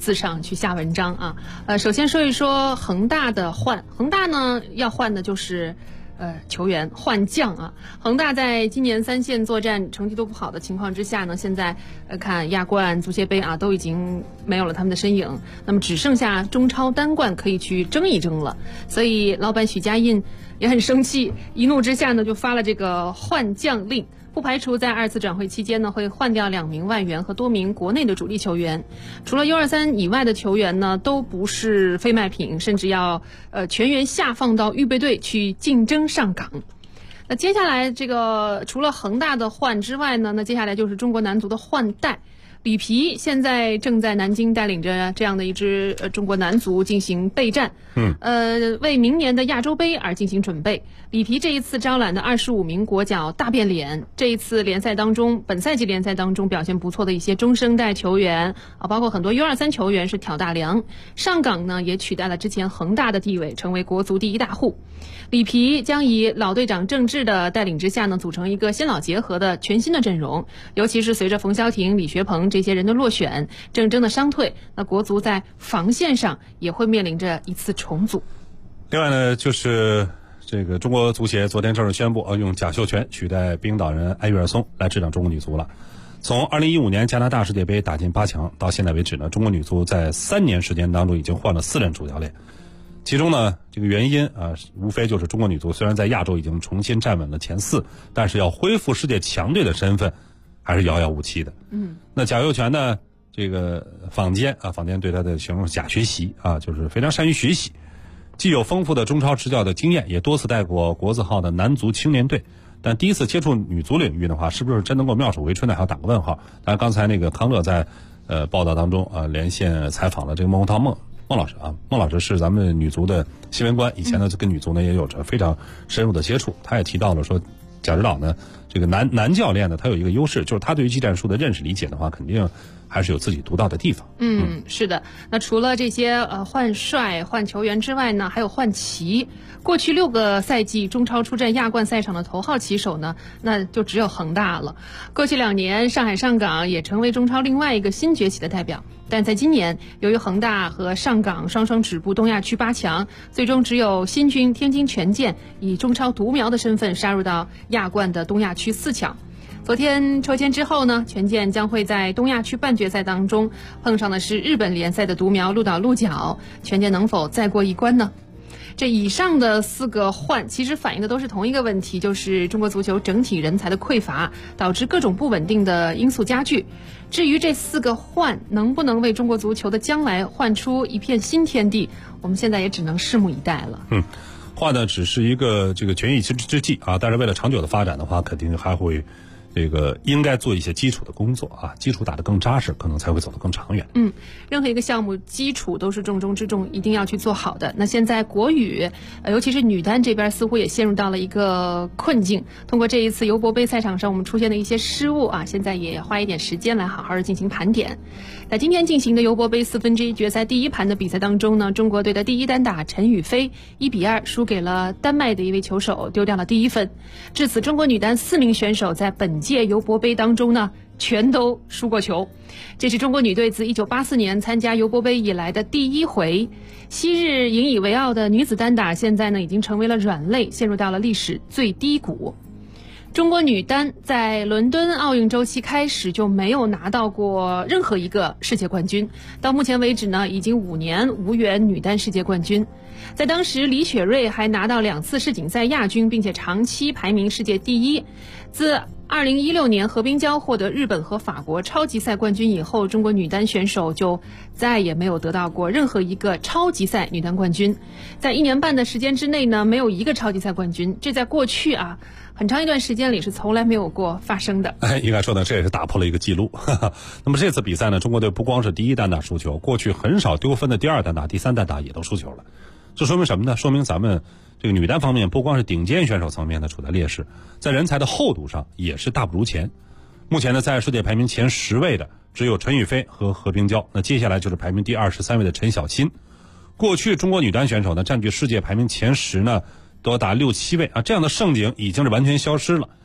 Speaker 4: 字上去下文章啊。首先说一说恒大的换，恒大呢要换的就是球员换将啊。恒大在今年3线作战成绩都不好的情况之下呢，现在看亚冠、足协杯啊都已经没有了他们的身影，那么只剩下中超单冠可以去争一争了。所以老板许家印也很生气，一怒之下呢就发了这个换将令。不排除在2次转会期间呢，会换掉2名外援和多名国内的主力球员。除了 U23 以外的球员呢，都不是非卖品，甚至要全员下放到预备队去竞争上岗。那接下来这个除了恒大的换之外呢，那接下来就是中国男足的换代。里皮现在正在南京带领着这样的一支中国男足进行备战，为明年的亚洲杯而进行准备。里皮这一次招揽的25名国脚大变脸，这一次联赛当中，本赛季联赛当中表现不错的一些中生代球员啊，包括很多 U23 球员是挑大梁，上岗呢也取代了之前恒大的地位，成为国足第一大户。里皮将以老队长郑智的带领之下呢，组成一个新老结合的全新的阵容，尤其是随着冯潇霆、李学鹏这些人的落选，郑铮的伤退，那国足在防线上也会面临着一次重组。
Speaker 5: 另外呢，就是这个中国足协昨天正式宣布用贾秀全取代冰岛人埃约尔松来执掌中国女足了。从2015年加拿大世界杯打进8强到现在为止呢，中国女足在3年时间当中已经换了4任主教练。其中呢，这个原因无非就是中国女足虽然在亚洲已经重新站稳了前4，但是要恢复世界强队的身份还是遥遥无期的。那贾秀全呢，这个坊间对他的形容假学习就是非常善于学习，既有丰富的中超执教的经验，也多次带过国字号的男足青年队。但第一次接触女足领域的话，是不是真能够妙手回春呢？还要打个问号。当然，刚才那个康乐在报道当中连线采访了这个孟老师孟老师是咱们女足的新闻官，以前呢跟女足呢也有着非常深入的接触。他也提到了说，贾指导呢这个男教练呢，他有一个优势，就是他对于技战术的认识理解的话，肯定还是有自己独到的地方。
Speaker 4: 是的。那除了这些换帅换球员之外呢，还有换旗。过去6个赛季中超出战亚冠赛场的头号旗手呢，那就只有恒大了。过去2年上海上港也成为中超另外一个新崛起的代表。但在今年，由于恒大和上港双双止步东亚区8强，最终只有新军天津权健以中超独苗的身份杀入到亚冠的东亚区4强。昨天抽签之后呢，权健将会在东亚区半决赛当中碰上的是日本联赛的独苗鹿岛鹿角，权健能否再过一关呢？这以上的4个换其实反映的都是同一个问题，就是中国足球整体人才的匮乏，导致各种不稳定的因素加剧。至于这4个换能不能为中国足球的将来换出一片新天地，我们现在也只能拭目以待了。
Speaker 5: 换的只是一个这个权宜之计但是为了长久的发展的话，肯定还会这个应该做一些基础的工作基础打得更扎实，可能才会走得更长远。
Speaker 4: 任何一个项目基础都是重中之重，一定要去做好的。那现在国羽尤其是女单这边似乎也陷入到了一个困境，通过这一次尤伯杯赛场上我们出现的一些失误现在也花一点时间来好好的进行盘点。在今天进行的尤伯杯1/4决赛第1盘的比赛当中呢，中国队的第一单打陈雨菲1-2输给了丹麦的一位球手，丢掉了第1分。至此，中国女单4名选手在本届尤伯杯当中呢全都输过球。这是中国女队自1984年参加尤伯杯以来的第1回。昔日引以为傲的女子单打现在呢已经成为了软肋，陷入到了历史最低谷。中国女单在伦敦奥运周期开始就没有拿到过任何一个世界冠军，到目前为止呢已经5年无缘女单世界冠军。在当时，李雪芮还拿到2次世锦赛亚军，并且长期排名世界第1。自2016年何冰娇获得日本和法国超级赛冠军以后，中国女单选手就再也没有得到过任何一个超级赛女单冠军。在1年半的时间之内呢，没有一个超级赛冠军，这在过去很长一段时间里是从来没有过发生的。
Speaker 5: 应该说呢，这也是打破了一个记录。那么这次比赛呢，中国队不光是第一单打输球，过去很少丢分的第2单打、第3单打也都输球了。这说明什么呢？说明咱们这个女单方面不光是顶尖选手层面的处在劣势，在人才的厚度上也是大不如前。目前呢，在世界排名前10位的只有陈雨菲和何冰娇，那接下来就是排名第23位的陈小欣。过去中国女单选手呢占据世界排名前10呢多达6-7位这样的盛景已经是完全消失了。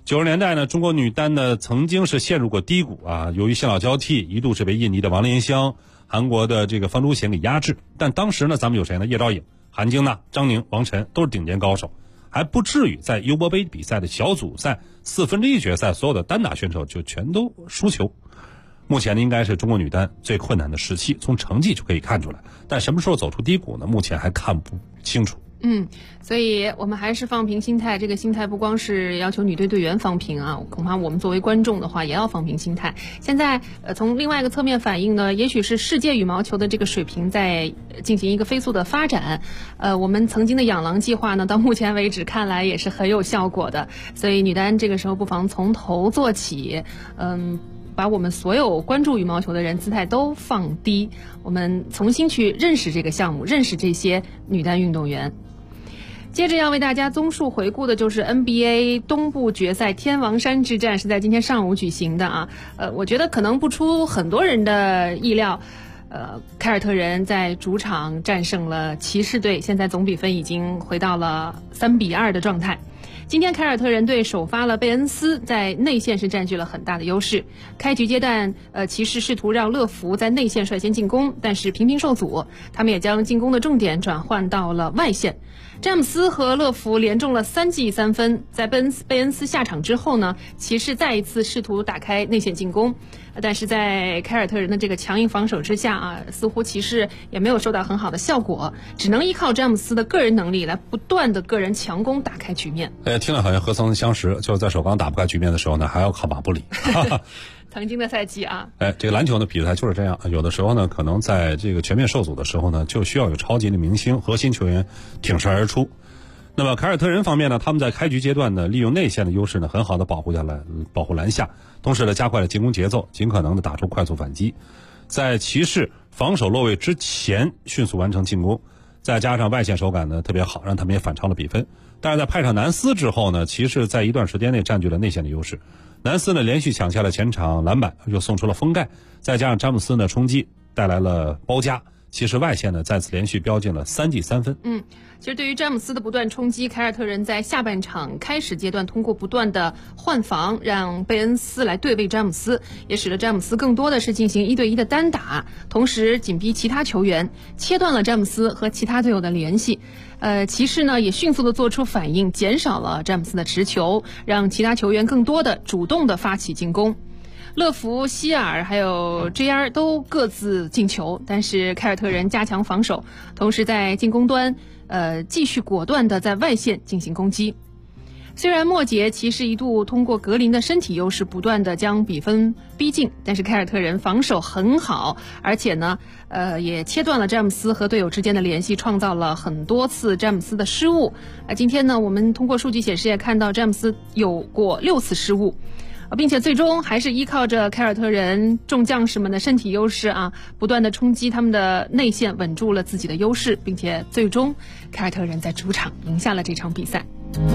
Speaker 5: 90年代呢，中国女单呢曾经是陷入过低谷啊，由于新老交替，一度是被印尼的王莲香、韩国的这个方朱贤给压制。但当时呢，咱们有谁呢？叶兆颖、韩晶娜、张宁、王晨都是顶尖高手，还不至于在优博杯比赛的小组赛1/4决赛所有的单打选手就全都输球。目前呢，应该是中国女单最困难的时期，从成绩就可以看出来。但什么时候走出低谷呢？目前还看不清楚。
Speaker 4: 所以我们还是放平心态，这个心态不光是要求女队队员放平啊，恐怕我们作为观众的话也要放平心态。现在从另外一个侧面反映呢，也许是世界羽毛球的这个水平在进行一个飞速的发展。我们曾经的养狼计划呢，到目前为止看来也是很有效果的。所以女单这个时候不妨从头做起，把我们所有关注羽毛球的人姿态都放低，我们重新去认识这个项目，认识这些女单运动员。接着要为大家综述回顾的就是 NBA 东部决赛天王山之战，是在今天上午举行的啊。我觉得可能不出很多人的意料，凯尔特人在主场战胜了骑士队，现在总比分已经回到了3-2的状态。今天凯尔特人队首发了贝恩斯，在内线是占据了很大的优势。开局阶段，骑士试图让乐福在内线率先进攻，但是频频受阻。他们也将进攻的重点转换到了外线。詹姆斯和乐福连中了3记3分。在贝恩斯下场之后呢，骑士再一次试图打开内线进攻，但是在凯尔特人的这个强硬防守之下啊，似乎骑士也没有收到很好的效果，只能依靠詹姆斯的个人能力来不断的个人强攻打开局面。
Speaker 5: 听了好像何曾相识，就是在首钢打不开局面的时候呢，还要靠马布里。
Speaker 4: 曾经的赛季啊，
Speaker 5: 这个篮球的比赛就是这样，有的时候呢，可能在这个全面受阻的时候呢，就需要有超级的明星、核心球员挺身而出。那么凯尔特人方面呢，他们在开局阶段呢，利用内线的优势呢，很好的保护篮下，同时呢，加快了进攻节奏，尽可能的打出快速反击，在骑士防守落位之前迅速完成进攻，再加上外线手感呢特别好，让他们也反超了比分。但是在派上南斯之后呢，骑士在一段时间内占据了内线的优势。南斯呢连续抢下了前场篮板，又送出了封盖，再加上詹姆斯呢冲击带来了包夹，骑士外线呢再次连续飙进了3记3分。
Speaker 4: 其实对于詹姆斯的不断冲击，凯尔特人在下半场开始阶段通过不断的换防，让贝恩斯来对位詹姆斯，也使得詹姆斯更多的是进行1对1的单打，同时紧逼其他球员，切断了詹姆斯和其他队友的联系。骑士呢也迅速的做出反应，减少了詹姆斯的持球，让其他球员更多的主动的发起进攻。乐福、希尔还有 JR 都各自进球，但是凯尔特人加强防守，同时在进攻端继续果断的在外线进行攻击。虽然末节骑士一度通过格林的身体优势不断的将比分逼近，但是凯尔特人防守很好，而且呢也切断了詹姆斯和队友之间的联系，创造了很多次詹姆斯的失误。今天呢我们通过数据显示也看到詹姆斯有过6次失误，并且最终还是依靠着凯尔特人众将士们的身体优势啊，不断的冲击他们的内线，稳住了自己的优势，并且最终凯尔特人在主场赢下了这场比赛。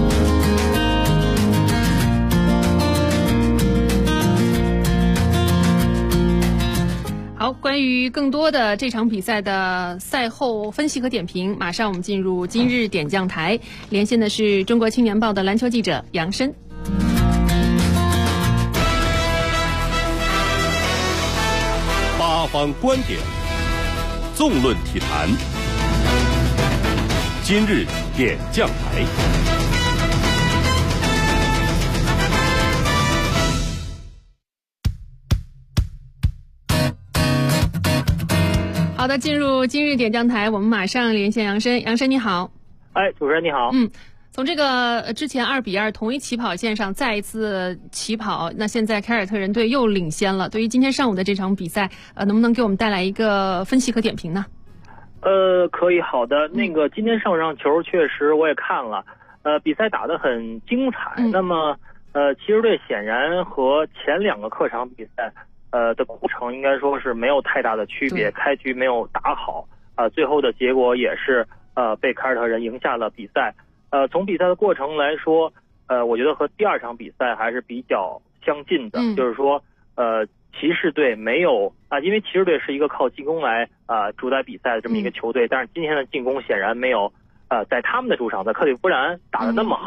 Speaker 4: 好，关于更多的这场比赛的赛后分析和点评，马上我们进入今日点将台，连线的是中国青年报的篮球记者杨申。
Speaker 1: 八方观点，纵论体坛，今日点将台。
Speaker 4: 好的，进入今日点将台，我们马上连线杨申。杨申你好。
Speaker 13: 主持人你好。
Speaker 4: 从这个之前2-2同一起跑线上再一次起跑，那现在凯尔特人队又领先了。对于今天上午的这场比赛，能不能给我们带来一个分析和点评呢？
Speaker 13: 可以，好的。那个今天上场球确实我也看了，比赛打得很精彩。那么骑士队显然和前2个客场比赛的过程应该说是没有太大的区别，开局没有打好，最后的结果也是被凯尔特人赢下了比赛。从比赛的过程来说，我觉得和第2场比赛还是比较相近的，就是说骑士队没有因为骑士队是一个靠进攻来主宰比赛的这么一个球队，但是今天的进攻显然没有在他们的主场在克利夫兰打得那么好。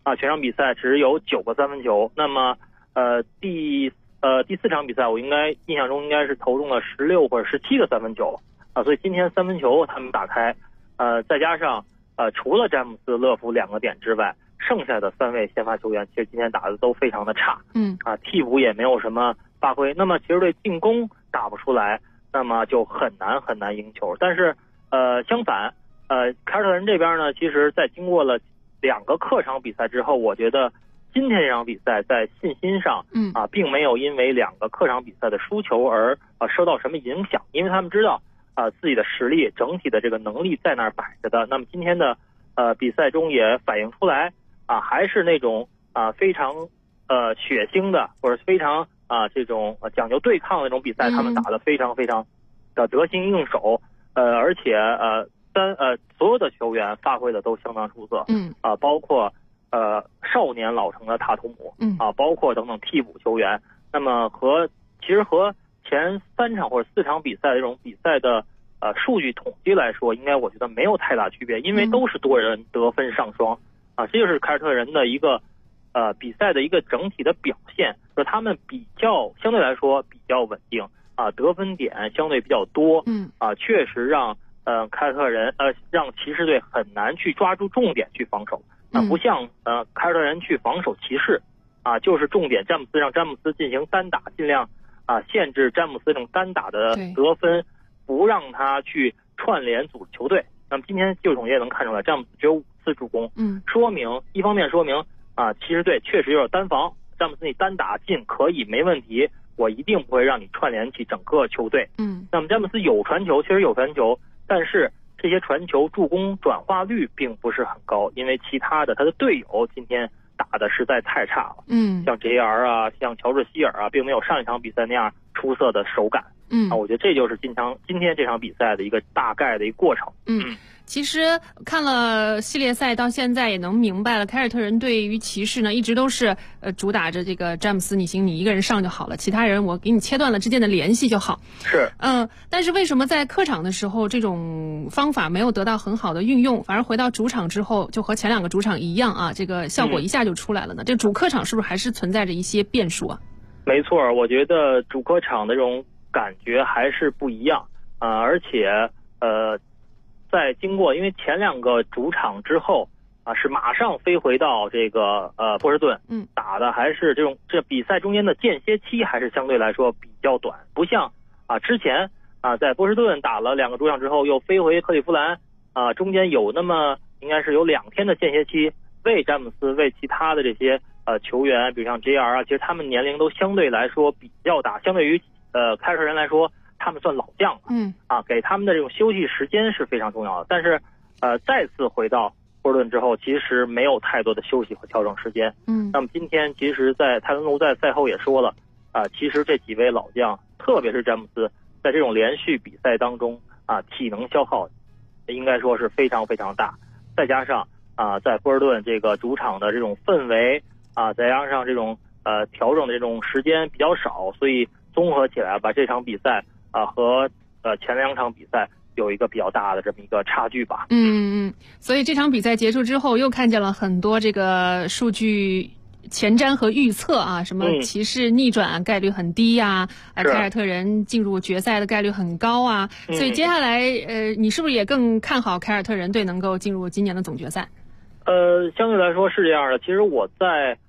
Speaker 13: 全场比赛只有9个3分球。那么第4场比赛我印象中应该是投中了16或者17个3分球所以今天3分球他们打开，再加上除了詹姆斯、勒夫2个点之外，剩下的3位先发球员其实今天打的都非常的差，替补也没有什么发挥。那么骑士队进攻打不出来，那么就很难赢球。但是相反，凯尔特人这边呢，其实在经过了2个客场比赛之后，我觉得今天这场比赛在信心上并没有因为2个客场比赛的输球而受到什么影响，因为他们知道自己的实力整体的这个能力在那儿摆着的。那么今天的比赛中也反映出来还是那种非常血腥的，或者非常这种讲究对抗的那种比赛，他们打得非常非常的得心应手，而且所有的球员发挥的都相当出色，包括少年老成的塔图姆，包括等等替补球员。那么其实和前3场或者4场比赛的这种比赛的数据统计来说，应该我觉得没有太大区别，因为都是多人得分上双这就是凯尔特人的一个比赛的一个整体的表现，就是他们相对来说比较稳定得分点相对比较多，确实让凯尔特人让骑士队很难去抓住重点去防守，不像凯尔特人去防守骑士就是重点让詹姆斯进行单打，尽量限制詹姆斯这种单打的得分，不让他去串联组织球队。那么今天技术统计也能看出来，詹姆斯只有5次助攻，一方面说明骑士队确实有点单防，詹姆斯你单打进可以没问题，我一定不会让你串联起整个球队。那么詹姆斯有传球，确实有传球，但是这些传球助攻转化率并不是很高，因为其他的他的队友今天打的实在太差了，像 JR 像乔治希尔并没有上一场比赛那样出色的手感，我觉得这就是今天这场比赛的一个大概的一个过程。
Speaker 4: 其实看了系列赛到现在也能明白了，凯尔特人对于骑士呢一直都是主打着这个詹姆斯你行你一个人上就好了，其他人我给你切断了之间的联系就好。但是为什么在客场的时候这种方法没有得到很好的运用，反而回到主场之后就和前2个主场一样这个效果一下就出来了呢？这主客场是不是还是存在着一些变数
Speaker 13: 没错，我觉得主客场的这种感觉还是不一样而且在经过因为前2个主场之后是马上飞回到这个波士顿，打的还是这比赛中间的间歇期还是相对来说比较短，不像之前在波士顿打了2个主场之后又飞回克利夫兰中间有那么应该是有2天的间歇期，为詹姆斯为其他的这些球员，比如像 JR 其实他们年龄都相对来说比较大，相对于凯尔特人来说他们算老将了，给他们的这种休息时间是非常重要的。但是再次回到波士顿之后，其实没有太多的休息和调整时间。那么今天其实在泰伦卢在赛后也说了其实这几位老将，特别是詹姆斯，在这种连续比赛当中体能消耗应该说是非常非常大，再加上在波士顿这个主场的这种氛围再加上这种调整的这种时间比较少，所以综合起来把这场比赛和前2场比赛有一个比较大的这么一个差距吧。
Speaker 4: 所以这场比赛结束之后又看见了很多这个数据前瞻和预测什么骑士逆转概率很低凯尔特人进入决赛的概率很高所以接下来你是不是也更看好凯尔特人队能够进入今年的总决赛？
Speaker 13: 相对来说是这样的。其实我在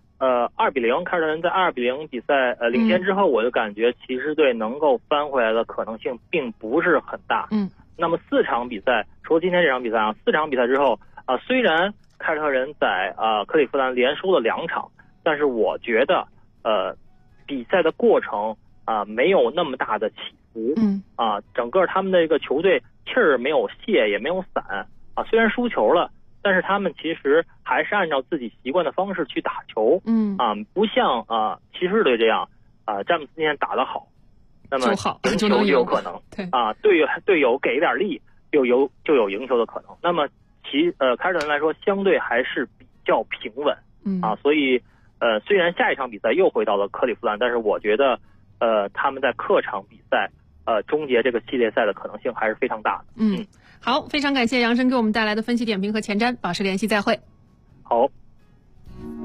Speaker 13: 2-0凯尔特人在2-0比赛领先之后，我就感觉骑士队能够翻回来的可能性并不是很大。那么4场比赛，除了今天这场比赛4场比赛之后虽然凯尔特人在克利夫兰连输了2场，但是我觉得比赛的过程没有那么大的起伏，整个他们的一个球队气儿没有泄也没有散虽然输球了，但是他们其实还是按照自己习惯的方式去打球，不像骑士队这样詹姆斯今天打得好，那么赢球就有可能，队友给点力就有赢球的可能。那么凯尔特人来说相对还是比较平稳，所以虽然下一场比赛又回到了克利夫兰，但是我觉得他们在客场比赛终结这个系列赛的可能性还是非常大的。
Speaker 4: 好，非常感谢杨申给我们带来的分析点评和前瞻，保持联系，再会。
Speaker 13: 好。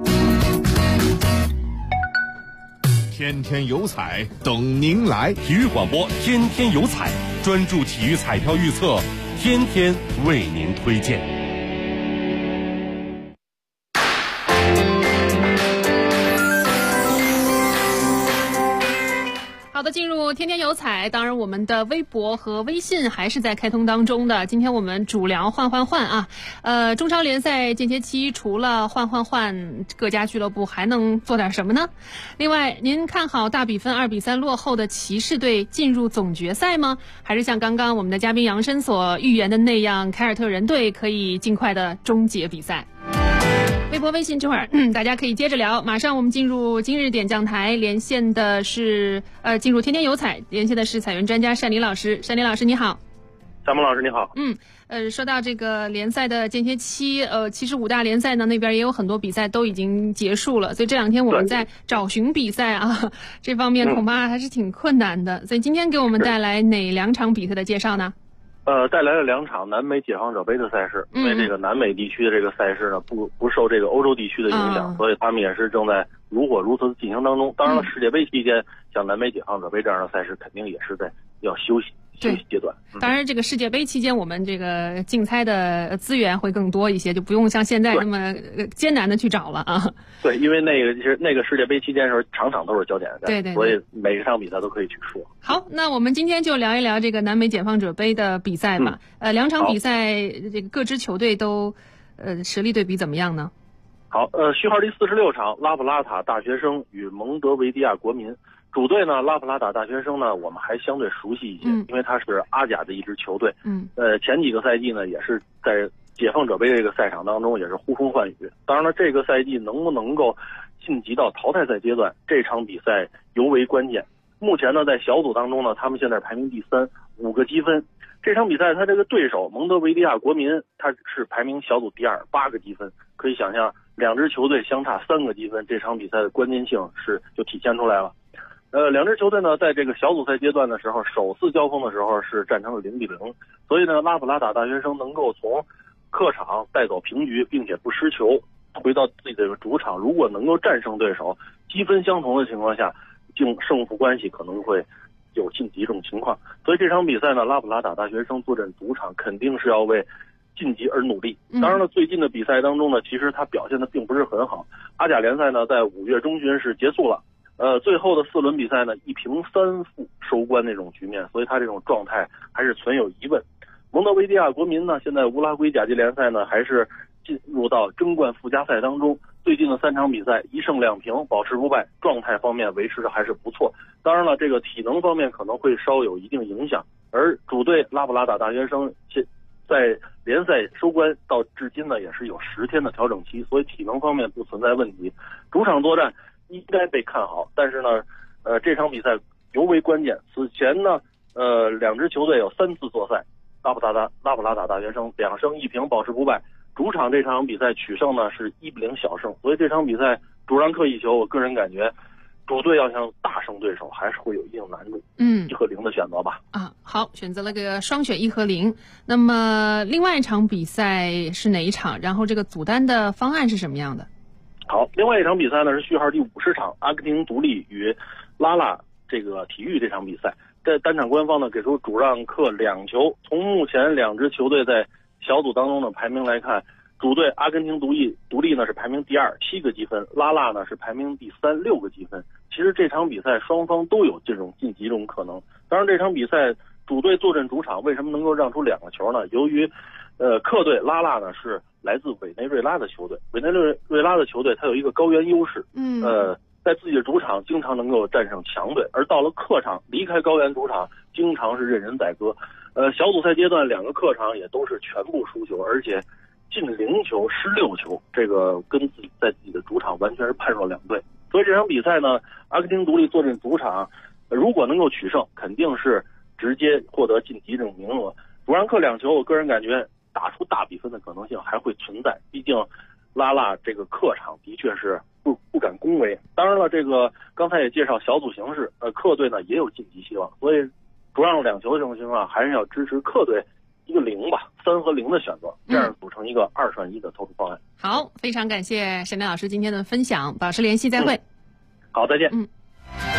Speaker 14: 天天有彩等您来。
Speaker 1: 体育广播天天有彩，专注体育彩票预测，天天为您推荐。
Speaker 4: 好的，进入天天有彩，当然我们的微博和微信还是在开通当中的。今天我们主聊换啊，中超联赛间歇期除了换，各家俱乐部还能做点什么呢？另外，您看好大比分2-3落后的骑士队进入总决赛吗？还是像刚刚我们的嘉宾杨申所预言的那样，凯尔特人队可以尽快的终结比赛？微博微信这会儿大家可以接着聊。马上我们进入今日点将台，连线的是进入天天有彩，连线的是彩云专家单林老师。单林老师你好。
Speaker 15: 张萌老师你好。
Speaker 4: 说到这个联赛的间歇期，其实5大联赛呢那边也有很多比赛都已经结束了，所以这2天我们在找寻比赛啊这方面恐怕还是挺困难的。所以今天给我们带来哪2场比赛的介绍呢？
Speaker 15: 带来了2场南美解放者杯的赛事，因为这个南美地区的这个赛事呢，不受这个欧洲地区的影响，所以他们也是正在如火如荼的进行当中。当然了，世界杯期间，像南美解放者杯这样的赛事，肯定也是在要休息阶段。
Speaker 4: 当然，这个世界杯期间，我们这个竞猜的资源会更多一些，就不用像现在那么艰难的去找了啊。
Speaker 15: 对，因为那个世界杯期间的时候，场场都是焦点赛，
Speaker 4: 对，
Speaker 15: 所以每一场比赛都可以去说。
Speaker 4: 好，那我们今天就聊一聊这个南美解放者杯的比赛吧。2场比赛，这个各支球队都实力对比怎么样呢？
Speaker 15: 好，序号第46场，拉普拉塔大学生与蒙德维迪亚国民。主队呢，拉普拉塔大学生呢，我们还相对熟悉一些，因为它是阿甲的一支球队。前几个赛季呢，也是在解放者杯这个赛场当中也是呼风唤雨。当然了，这个赛季能不能够晋级到淘汰赛阶段，这场比赛尤为关键。目前呢，在小组当中呢，他们现在排名第3，5个积分。这场比赛他这个对手蒙德维迪亚国民，他是排名小组第2，8个积分。可以想象，2支球队相差3个积分，这场比赛的关键性就体现出来了。2支球队呢，在这个小组赛阶段的时候，首次交锋的时候是战成了0-0，所以呢，拉普拉塔大学生能够从客场带走平局，并且不失球，回到自己的主场，如果能够战胜对手，积分相同的情况下，胜负关系可能会有晋级这种情况。所以这场比赛呢，拉普拉塔大学生坐镇主场，肯定是要为晋级而努力。当然了，最近的比赛当中呢，其实他表现的并不是很好。阿甲联赛呢，在5月中旬是结束了。最后的4轮比赛呢，1平3负收官那种局面，所以他这种状态还是存有疑问。蒙德维迪亚国民呢，现在乌拉圭甲级联赛呢，还是进入到争冠附加赛当中。最近的3场比赛1胜2平，保持不败，状态方面维持的还是不错。当然了，这个体能方面可能会稍有一定影响。而主队拉普拉塔大学生在联赛收官到至今呢，也是有10天的调整期，所以体能方面不存在问题。主场作战应该被看好，但是呢，这场比赛尤为关键。此前呢，2支球队有3次作赛，拉普拉塔大学生2胜1平保持不败。主场这场比赛取胜呢是1-0小胜，所以这场比赛主让客一球，我个人感觉主队要想大胜对手还是会有一定难度。1和0的选择吧。
Speaker 4: 好，选择了个双选1和0。那么另外一场比赛是哪一场？然后这个组单的方案是什么样的？
Speaker 15: 好，另外一场比赛呢是序号第50场，阿根廷独立与拉拉这个体育这场比赛。在单场官方呢给出主让客2球。从目前2支球队在小组当中的排名来看，主队阿根廷独立呢是排名第2，7个积分；拉拉呢是排名第3，6个积分。其实这场比赛双方都有这种晋级这种可能。当然这场比赛主队坐镇主场，为什么能够让出2个球呢？由于客队拉拉呢是来自委内瑞拉的球队，委内瑞拉的球队它有一个高原优势，在自己的主场经常能够战胜强队，而到了客场离开高原主场经常是任人宰割。小组赛阶段2个客场也都是全部输球，而且进0球失6球，这个跟在自己的主场完全是判若两队。所以这场比赛呢，阿根廷独立坐镇主场，如果能够取胜，肯定是直接获得晋级这种名额。主让客2球，我个人感觉打出大比分的可能性还会存在，毕竟拉拉这个客场的确是不敢恭维。当然了，这个刚才也介绍小组形势，客队呢也有晋级希望，所以主让2球这种情况还是要支持客队一个0吧，3和0的选择，这样组成一个2选1的投注方案。
Speaker 4: 好，非常感谢沈亮老师今天的分享，保持联系，再会。
Speaker 15: 好，再见。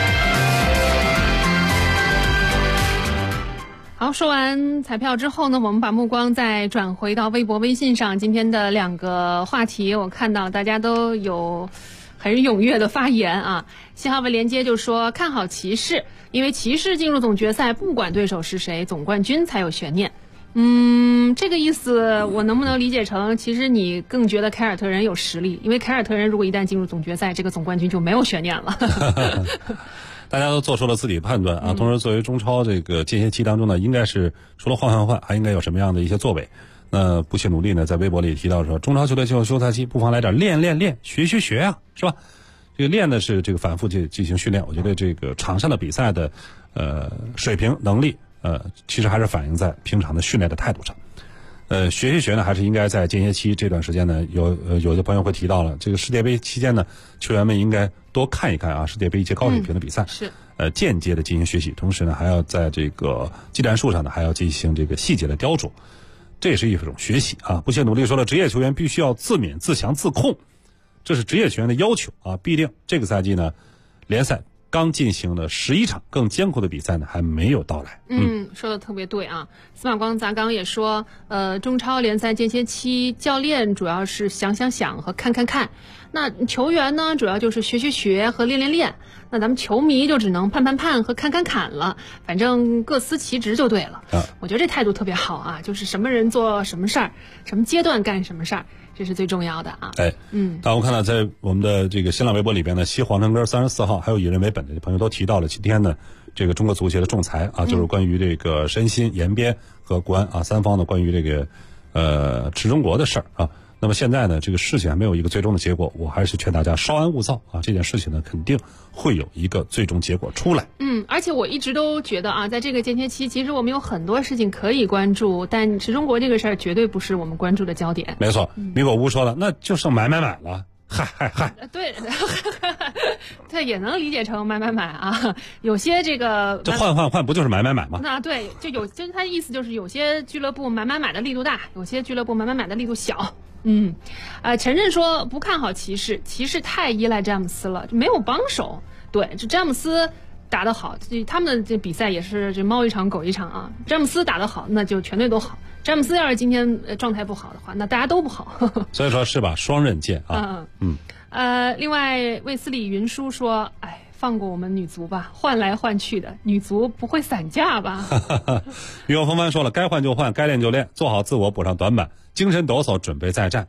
Speaker 4: 好，说完彩票之后呢，我们把目光再转回到微博、微信上。今天的2个话题，我看到大家都有很踊跃的发言啊。信号为连接就说看好骑士，因为骑士进入总决赛，不管对手是谁，总冠军才有悬念。这个意思我能不能理解成，其实你更觉得凯尔特人有实力？因为凯尔特人如果一旦进入总决赛，这个总冠军就没有悬念了。
Speaker 5: 大家都做出了自己的判断啊。同时，作为中超这个间歇期当中呢，应该是除了换，还应该有什么样的一些作为？那不懈努力呢，在微博里提到说，中超球队进入休赛期，不妨来点练，学啊，是吧？这个练的是这个反复进行训练。我觉得这个场上的比赛的水平能力其实还是反映在平常的训练的态度上。学呢，还是应该在间歇期这段时间呢，有的朋友会提到了，这个世界杯期间呢，球员们应该多看一看啊，世界杯一些高水平的比赛，
Speaker 4: 是
Speaker 5: 间接的进行学习，同时呢，还要在这个技战术上呢，还要进行这个细节的雕琢，这也是一种学习啊。不懈努力说了，职业球员必须要自勉、自强、自控，这是职业球员的要求啊。必定这个赛季呢，联赛刚进行了11场，更艰苦的比赛呢还没有到来。
Speaker 4: 说的特别对啊。司马光砸缸也说，中超联赛间歇期，教练主要是想和看，那球员呢主要就是学和练，那咱们球迷就只能盼和看了，反正各司其职就对了。我觉得这态度特别好啊，就是什么人做什么事儿，什么阶段干什么事儿，这是最重要的啊。但我看到在我们的这个新浪微博里边呢，西黄城根34号还有以人为本的朋友都提到了今天呢这个中国足协的仲裁啊，就是关于这个申鑫、延边和国安啊3方的关于这个持中国的事儿啊。那么现在呢，这个事情还没有一个最终的结果，我还是劝大家稍安勿躁啊。这件事情呢，肯定会有一个最终结果出来。 而且我一直都觉得啊，在这个间歇期，其实我们有很多事情可以关注，但持中国这个事儿绝对不是我们关注的焦点。
Speaker 5: 没错，米果屋说了，那就剩买了。嗨，
Speaker 4: 对，这也能理解成买啊。有些这
Speaker 5: 换不就是买吗？
Speaker 4: 那对，就是他意思就是有些俱乐部买的力度大，有些俱乐部买的力度小。陈震说不看好骑士太依赖詹姆斯了，没有帮手。对，这詹姆斯打得好，他们的这比赛也是这猫一场狗一场啊。詹姆斯打得好，那就全队都好。詹姆斯要是今天状态不好的话，那大家都不好。
Speaker 5: 所以说是把双刃剑啊。
Speaker 4: 另外卫斯理云舒说，放过我们女足吧，换来换去的，女足不会散架吧？
Speaker 5: 于永风帆说了，该换就换，该练就练，做好自我，补上短板，精神抖擞，准备再战。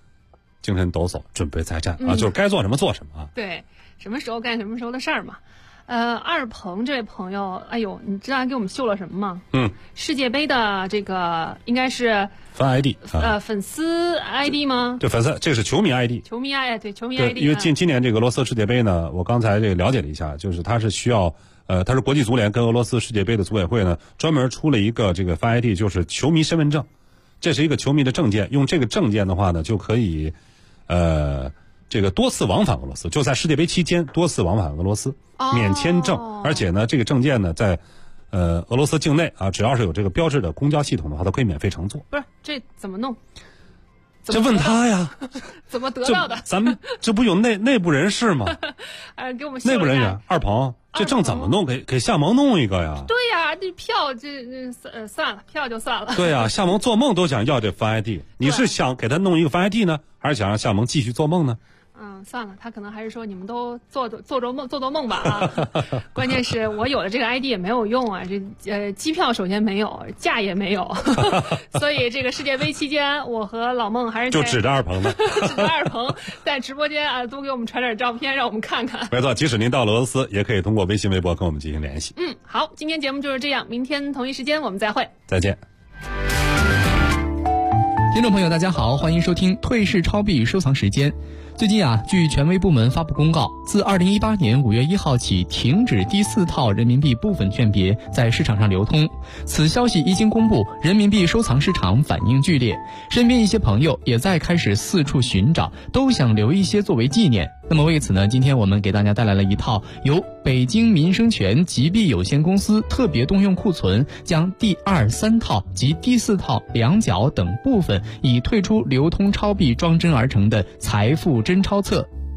Speaker 5: 就是该做什么做什么啊。
Speaker 4: 对，什么时候干什么时候的事儿嘛。二鹏这位朋友，你知道他给我们秀了什么吗？世界杯的这个应该是
Speaker 5: 粉 ID
Speaker 4: 粉丝 ID 吗？
Speaker 5: 对，粉丝，这个是球迷 ID。
Speaker 4: 球迷 ID 对，球迷 ID。
Speaker 5: 因为今年这个俄罗斯世界杯呢，我刚才这个了解了一下，就是它是需要它是国际足联跟俄罗斯世界杯的组委会呢专门出了一个这个fan ID，就是球迷身份证，这是一个球迷的证件，用这个证件的话呢就可以这个多次往返俄罗斯，就在世界杯期间多次往返俄罗斯，免签证，而且呢，这个证件呢，在俄罗斯境内啊，只要是有这个标志的公交系统的话，都可以免费乘坐。
Speaker 4: 不是，这怎么弄？
Speaker 5: 这问他呀，
Speaker 4: 怎么得到的？
Speaker 5: 咱们这不有内部人士吗？
Speaker 4: 给我们
Speaker 5: 内部人员二鹏，这证怎么弄？给夏萌弄一个呀？
Speaker 4: 对呀，这票算了，票就算了。
Speaker 5: 对呀，夏萌做梦都想要这fan ID，你是想给他弄一个fan ID呢，还是想让夏萌继续做梦呢？
Speaker 4: 算了，他可能还是说你们都做梦吧啊！关键是我有了这个 ID 也没有用啊，这机票首先没有，假也没有，所以这个世界杯期间，我和老孟还是
Speaker 5: 就指着二鹏呢，
Speaker 4: 指着二鹏在直播间啊，多给我们传点照片，让我们看看。
Speaker 5: 没错，即使您到了俄罗斯，也可以通过微信、微博跟我们进行联系。
Speaker 4: 好，今天节目就是这样，明天同一时间我们再会，
Speaker 5: 再见。
Speaker 16: 听众朋友，大家好，欢迎收听退市超币收藏时间。最近据权威部门发布公告，自2018年5月1号起停止第4套人民币部分券别在市场上流通。此消息一经公布，人民币收藏市场反应剧烈，身边一些朋友也在开始四处寻找，都想留一些作为纪念。那么为此呢，今天我们给大家带来了一套由北京民生权集币有限公司特别动用库存将第2、3套及第4套两角等部分已退出流通钞币装帧而成的财富真钞册。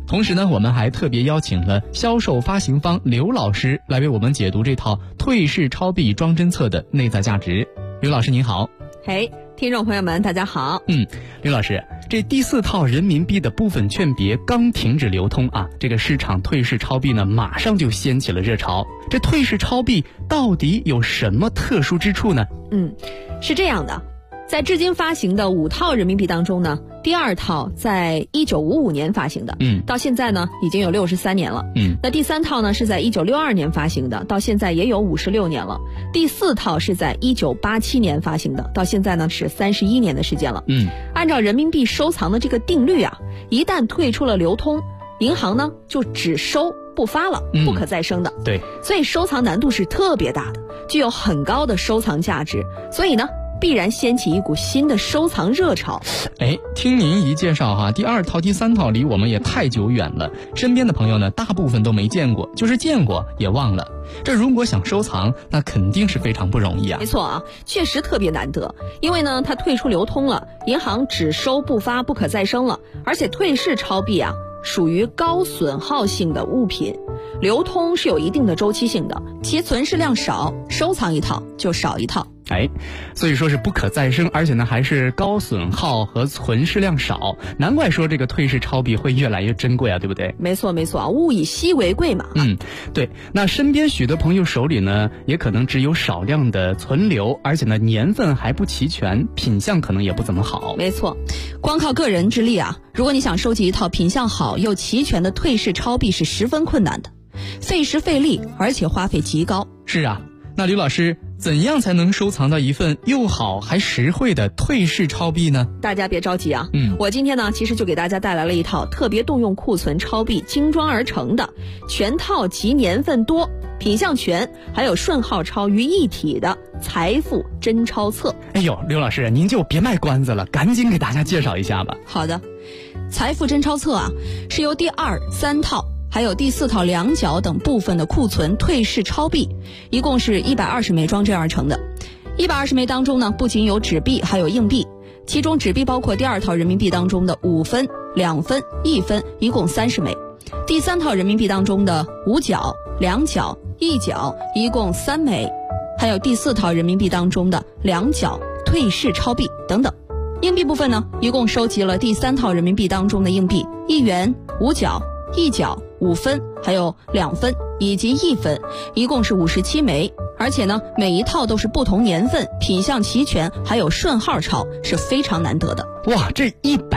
Speaker 16: 同时呢，我们还特别邀请了销售发行方刘老师来为我们解读这套退市超币装帧册的内在价值。刘老师您好。
Speaker 17: 嘿，听众朋友们大家好。
Speaker 16: 刘老师，这第4套人民币的部分券别刚停止流通啊，这个市场退市超币呢马上就掀起了热潮。这退市超币到底有什么特殊之处呢？
Speaker 17: 是这样的，在至今发行的5套人民币当中呢，第2套在1955年发行的，到现在呢已经有63年了。那第3套呢是在1962年发行的，到现在也有56年了。第4套是在1987年发行的，到现在呢是31年的时间了。按照人民币收藏的这个定律啊，一旦退出了流通，银行呢就只收不发了，不可再生的。
Speaker 16: 对，
Speaker 17: 所以收藏难度是特别大的，具有很高的收藏价值，所以呢必然掀起一股新的收藏热潮。
Speaker 16: 听您一介绍哈，第2套、第3套离我们也太久远了，身边的朋友呢，大部分都没见过，就是见过也忘了。这如果想收藏，那肯定是非常不容易啊。
Speaker 17: 没错啊，确实特别难得，因为呢，它退出流通了，银行只收不发，不可再生了，而且退市超币啊，属于高损耗性的物品，流通是有一定的周期性的，其存世量少，收藏一套就少一套。
Speaker 16: 所以说是不可再生，而且呢还是高损耗和存世量少，难怪说这个退市超币会越来越珍贵啊，对不对？
Speaker 17: 没错啊，物以稀为贵嘛。
Speaker 16: 对。那身边许多朋友手里呢，也可能只有少量的存留，而且呢年份还不齐全，品相可能也不怎么好。
Speaker 17: 没错，光靠个人之力啊，如果你想收集一套品相好又齐全的退市超币是十分困难的，费时费力，而且花费极高。
Speaker 16: 是啊，那刘老师，怎样才能收藏到一份又好还实惠的退市超币呢？
Speaker 17: 大家别着急啊，我今天呢其实就给大家带来了一套特别动用库存超币精装而成的全套集年份多、品相全还有顺号超于一体的财富真钞册。
Speaker 16: 刘老师您就别卖关子了，赶紧给大家介绍一下吧。
Speaker 17: 好的，财富真钞册啊是由第2、3套还有第4套2角等部分的库存退市超币，一共是120枚装帧而成的。120枚当中呢，不仅有纸币，还有硬币，其中纸币包括第2套人民币当中的5分、2分、1分，一共30枚；第3套人民币当中的5角、2角、1角，一共3枚；还有第4套人民币当中的2角退市超币等等。硬币部分呢，一共收集了第3套人民币当中的硬币1元、5角、1角、5分，还有2分以及1分，一共是57枚。而且呢，每一套都是不同年份，品相齐全，还有顺号钞，是非常难得的。
Speaker 16: 哇，这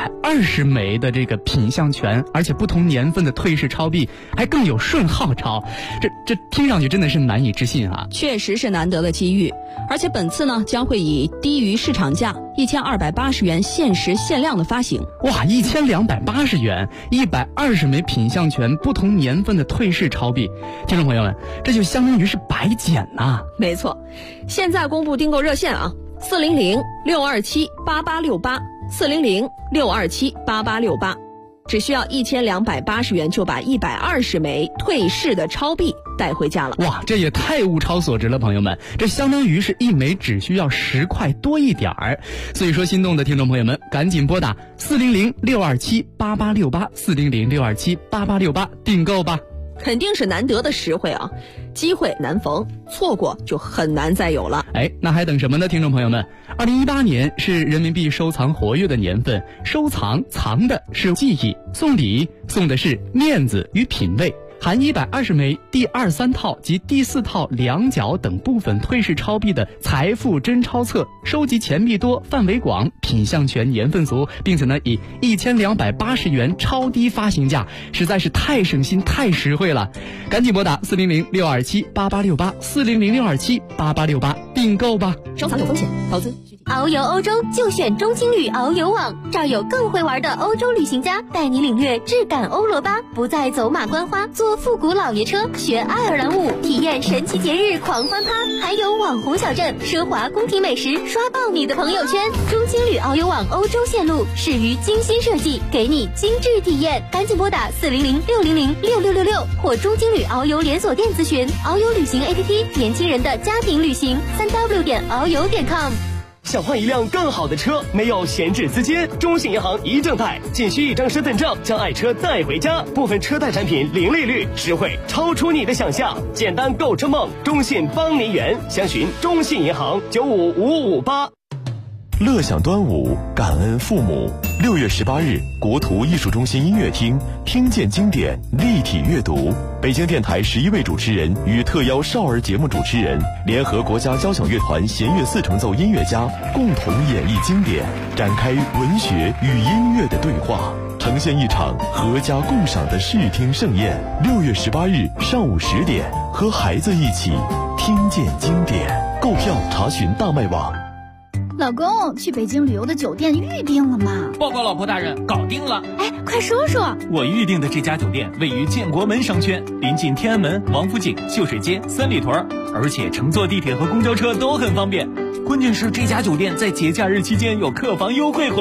Speaker 16: 120枚的这个品相全，而且不同年份的退市超币，还更有顺号钞，这听上去真的是难以置信啊！
Speaker 17: 确实是难得的机遇，而且本次呢将会以低于市场价1280元限时限量的发行。
Speaker 16: 哇，1280元，120枚品相全、不同年份的退市超币，听众朋友们，这就相当于是白捡呐！
Speaker 17: 没错，现在公布订购热线啊，400-627-8868，400-627-8868，只需要1280元就把120枚退市的超币带回家了。
Speaker 16: 哇，这也太物超所值了，朋友们，这相当于是1枚只需要10块多一点儿。所以说，心动的听众朋友们，赶紧拨打400-627-8868，400-627-8868订购吧。
Speaker 17: 肯定是难得的实惠啊，机会难逢，错过就很难再有了。
Speaker 16: 那还等什么呢，听众朋友们？2018年是人民币收藏活跃的年份，收藏藏的是记忆，送礼送的是面子与品味。含120枚第2、3套及第4套2角等部分退市超币的财富真钞册，收集钱币多、范围广、品相全、年份足，并且呢以1280元超低发行价，实在是太省心、太实惠了。赶紧拨打400-627-8868，400-627-8868订购吧。
Speaker 17: 收藏有风险，投资
Speaker 8: 遨游欧洲就选中青旅遨游网，这儿有更会玩的欧洲旅行家，带你领略质感欧罗巴，不再走马观花，坐复古老爷车，学爱尔兰舞，体验神奇节日狂欢趴，还有网红小镇、奢华宫廷美食，刷爆你的朋友圈。中青旅遨游网欧洲线路始于精心设计，给你精致体验，赶紧拨打400-600-6666或中青旅遨游连锁店咨询。遨游旅行 APP， 年轻人的家庭旅行，3w.遨游.com。
Speaker 18: 想换一辆更好的车，没有闲置资金，中信银行一证贷，仅需一张身份证，将爱车带回家。部分车贷产品零利率，实惠超出你的想象。简单购车梦，中信帮您圆。详询中信银行95558。
Speaker 1: 乐享端午，感恩父母。6月18日，国图艺术中心音乐厅，听见经典，立体阅读。北京电台11位主持人与特邀少儿节目主持人，联合国家交响乐团弦乐4重奏音乐家，共同演绎经典，展开文学与音乐的对话，呈现一场阖家共赏的视听盛宴。6月18日上午10点，和孩子一起听见经典。购票查询大麦网。
Speaker 19: 老公，去北京旅游的酒店预定了吗？
Speaker 20: 报告老婆大人，搞定了。
Speaker 19: 哎，快说说。
Speaker 20: 我预定的这家酒店位于建国门商圈，临近天安门、王府井、秀水街、三里屯，而且乘坐地铁和公交车都很方便。关键是这家酒店在节假日期间有客房优惠活动。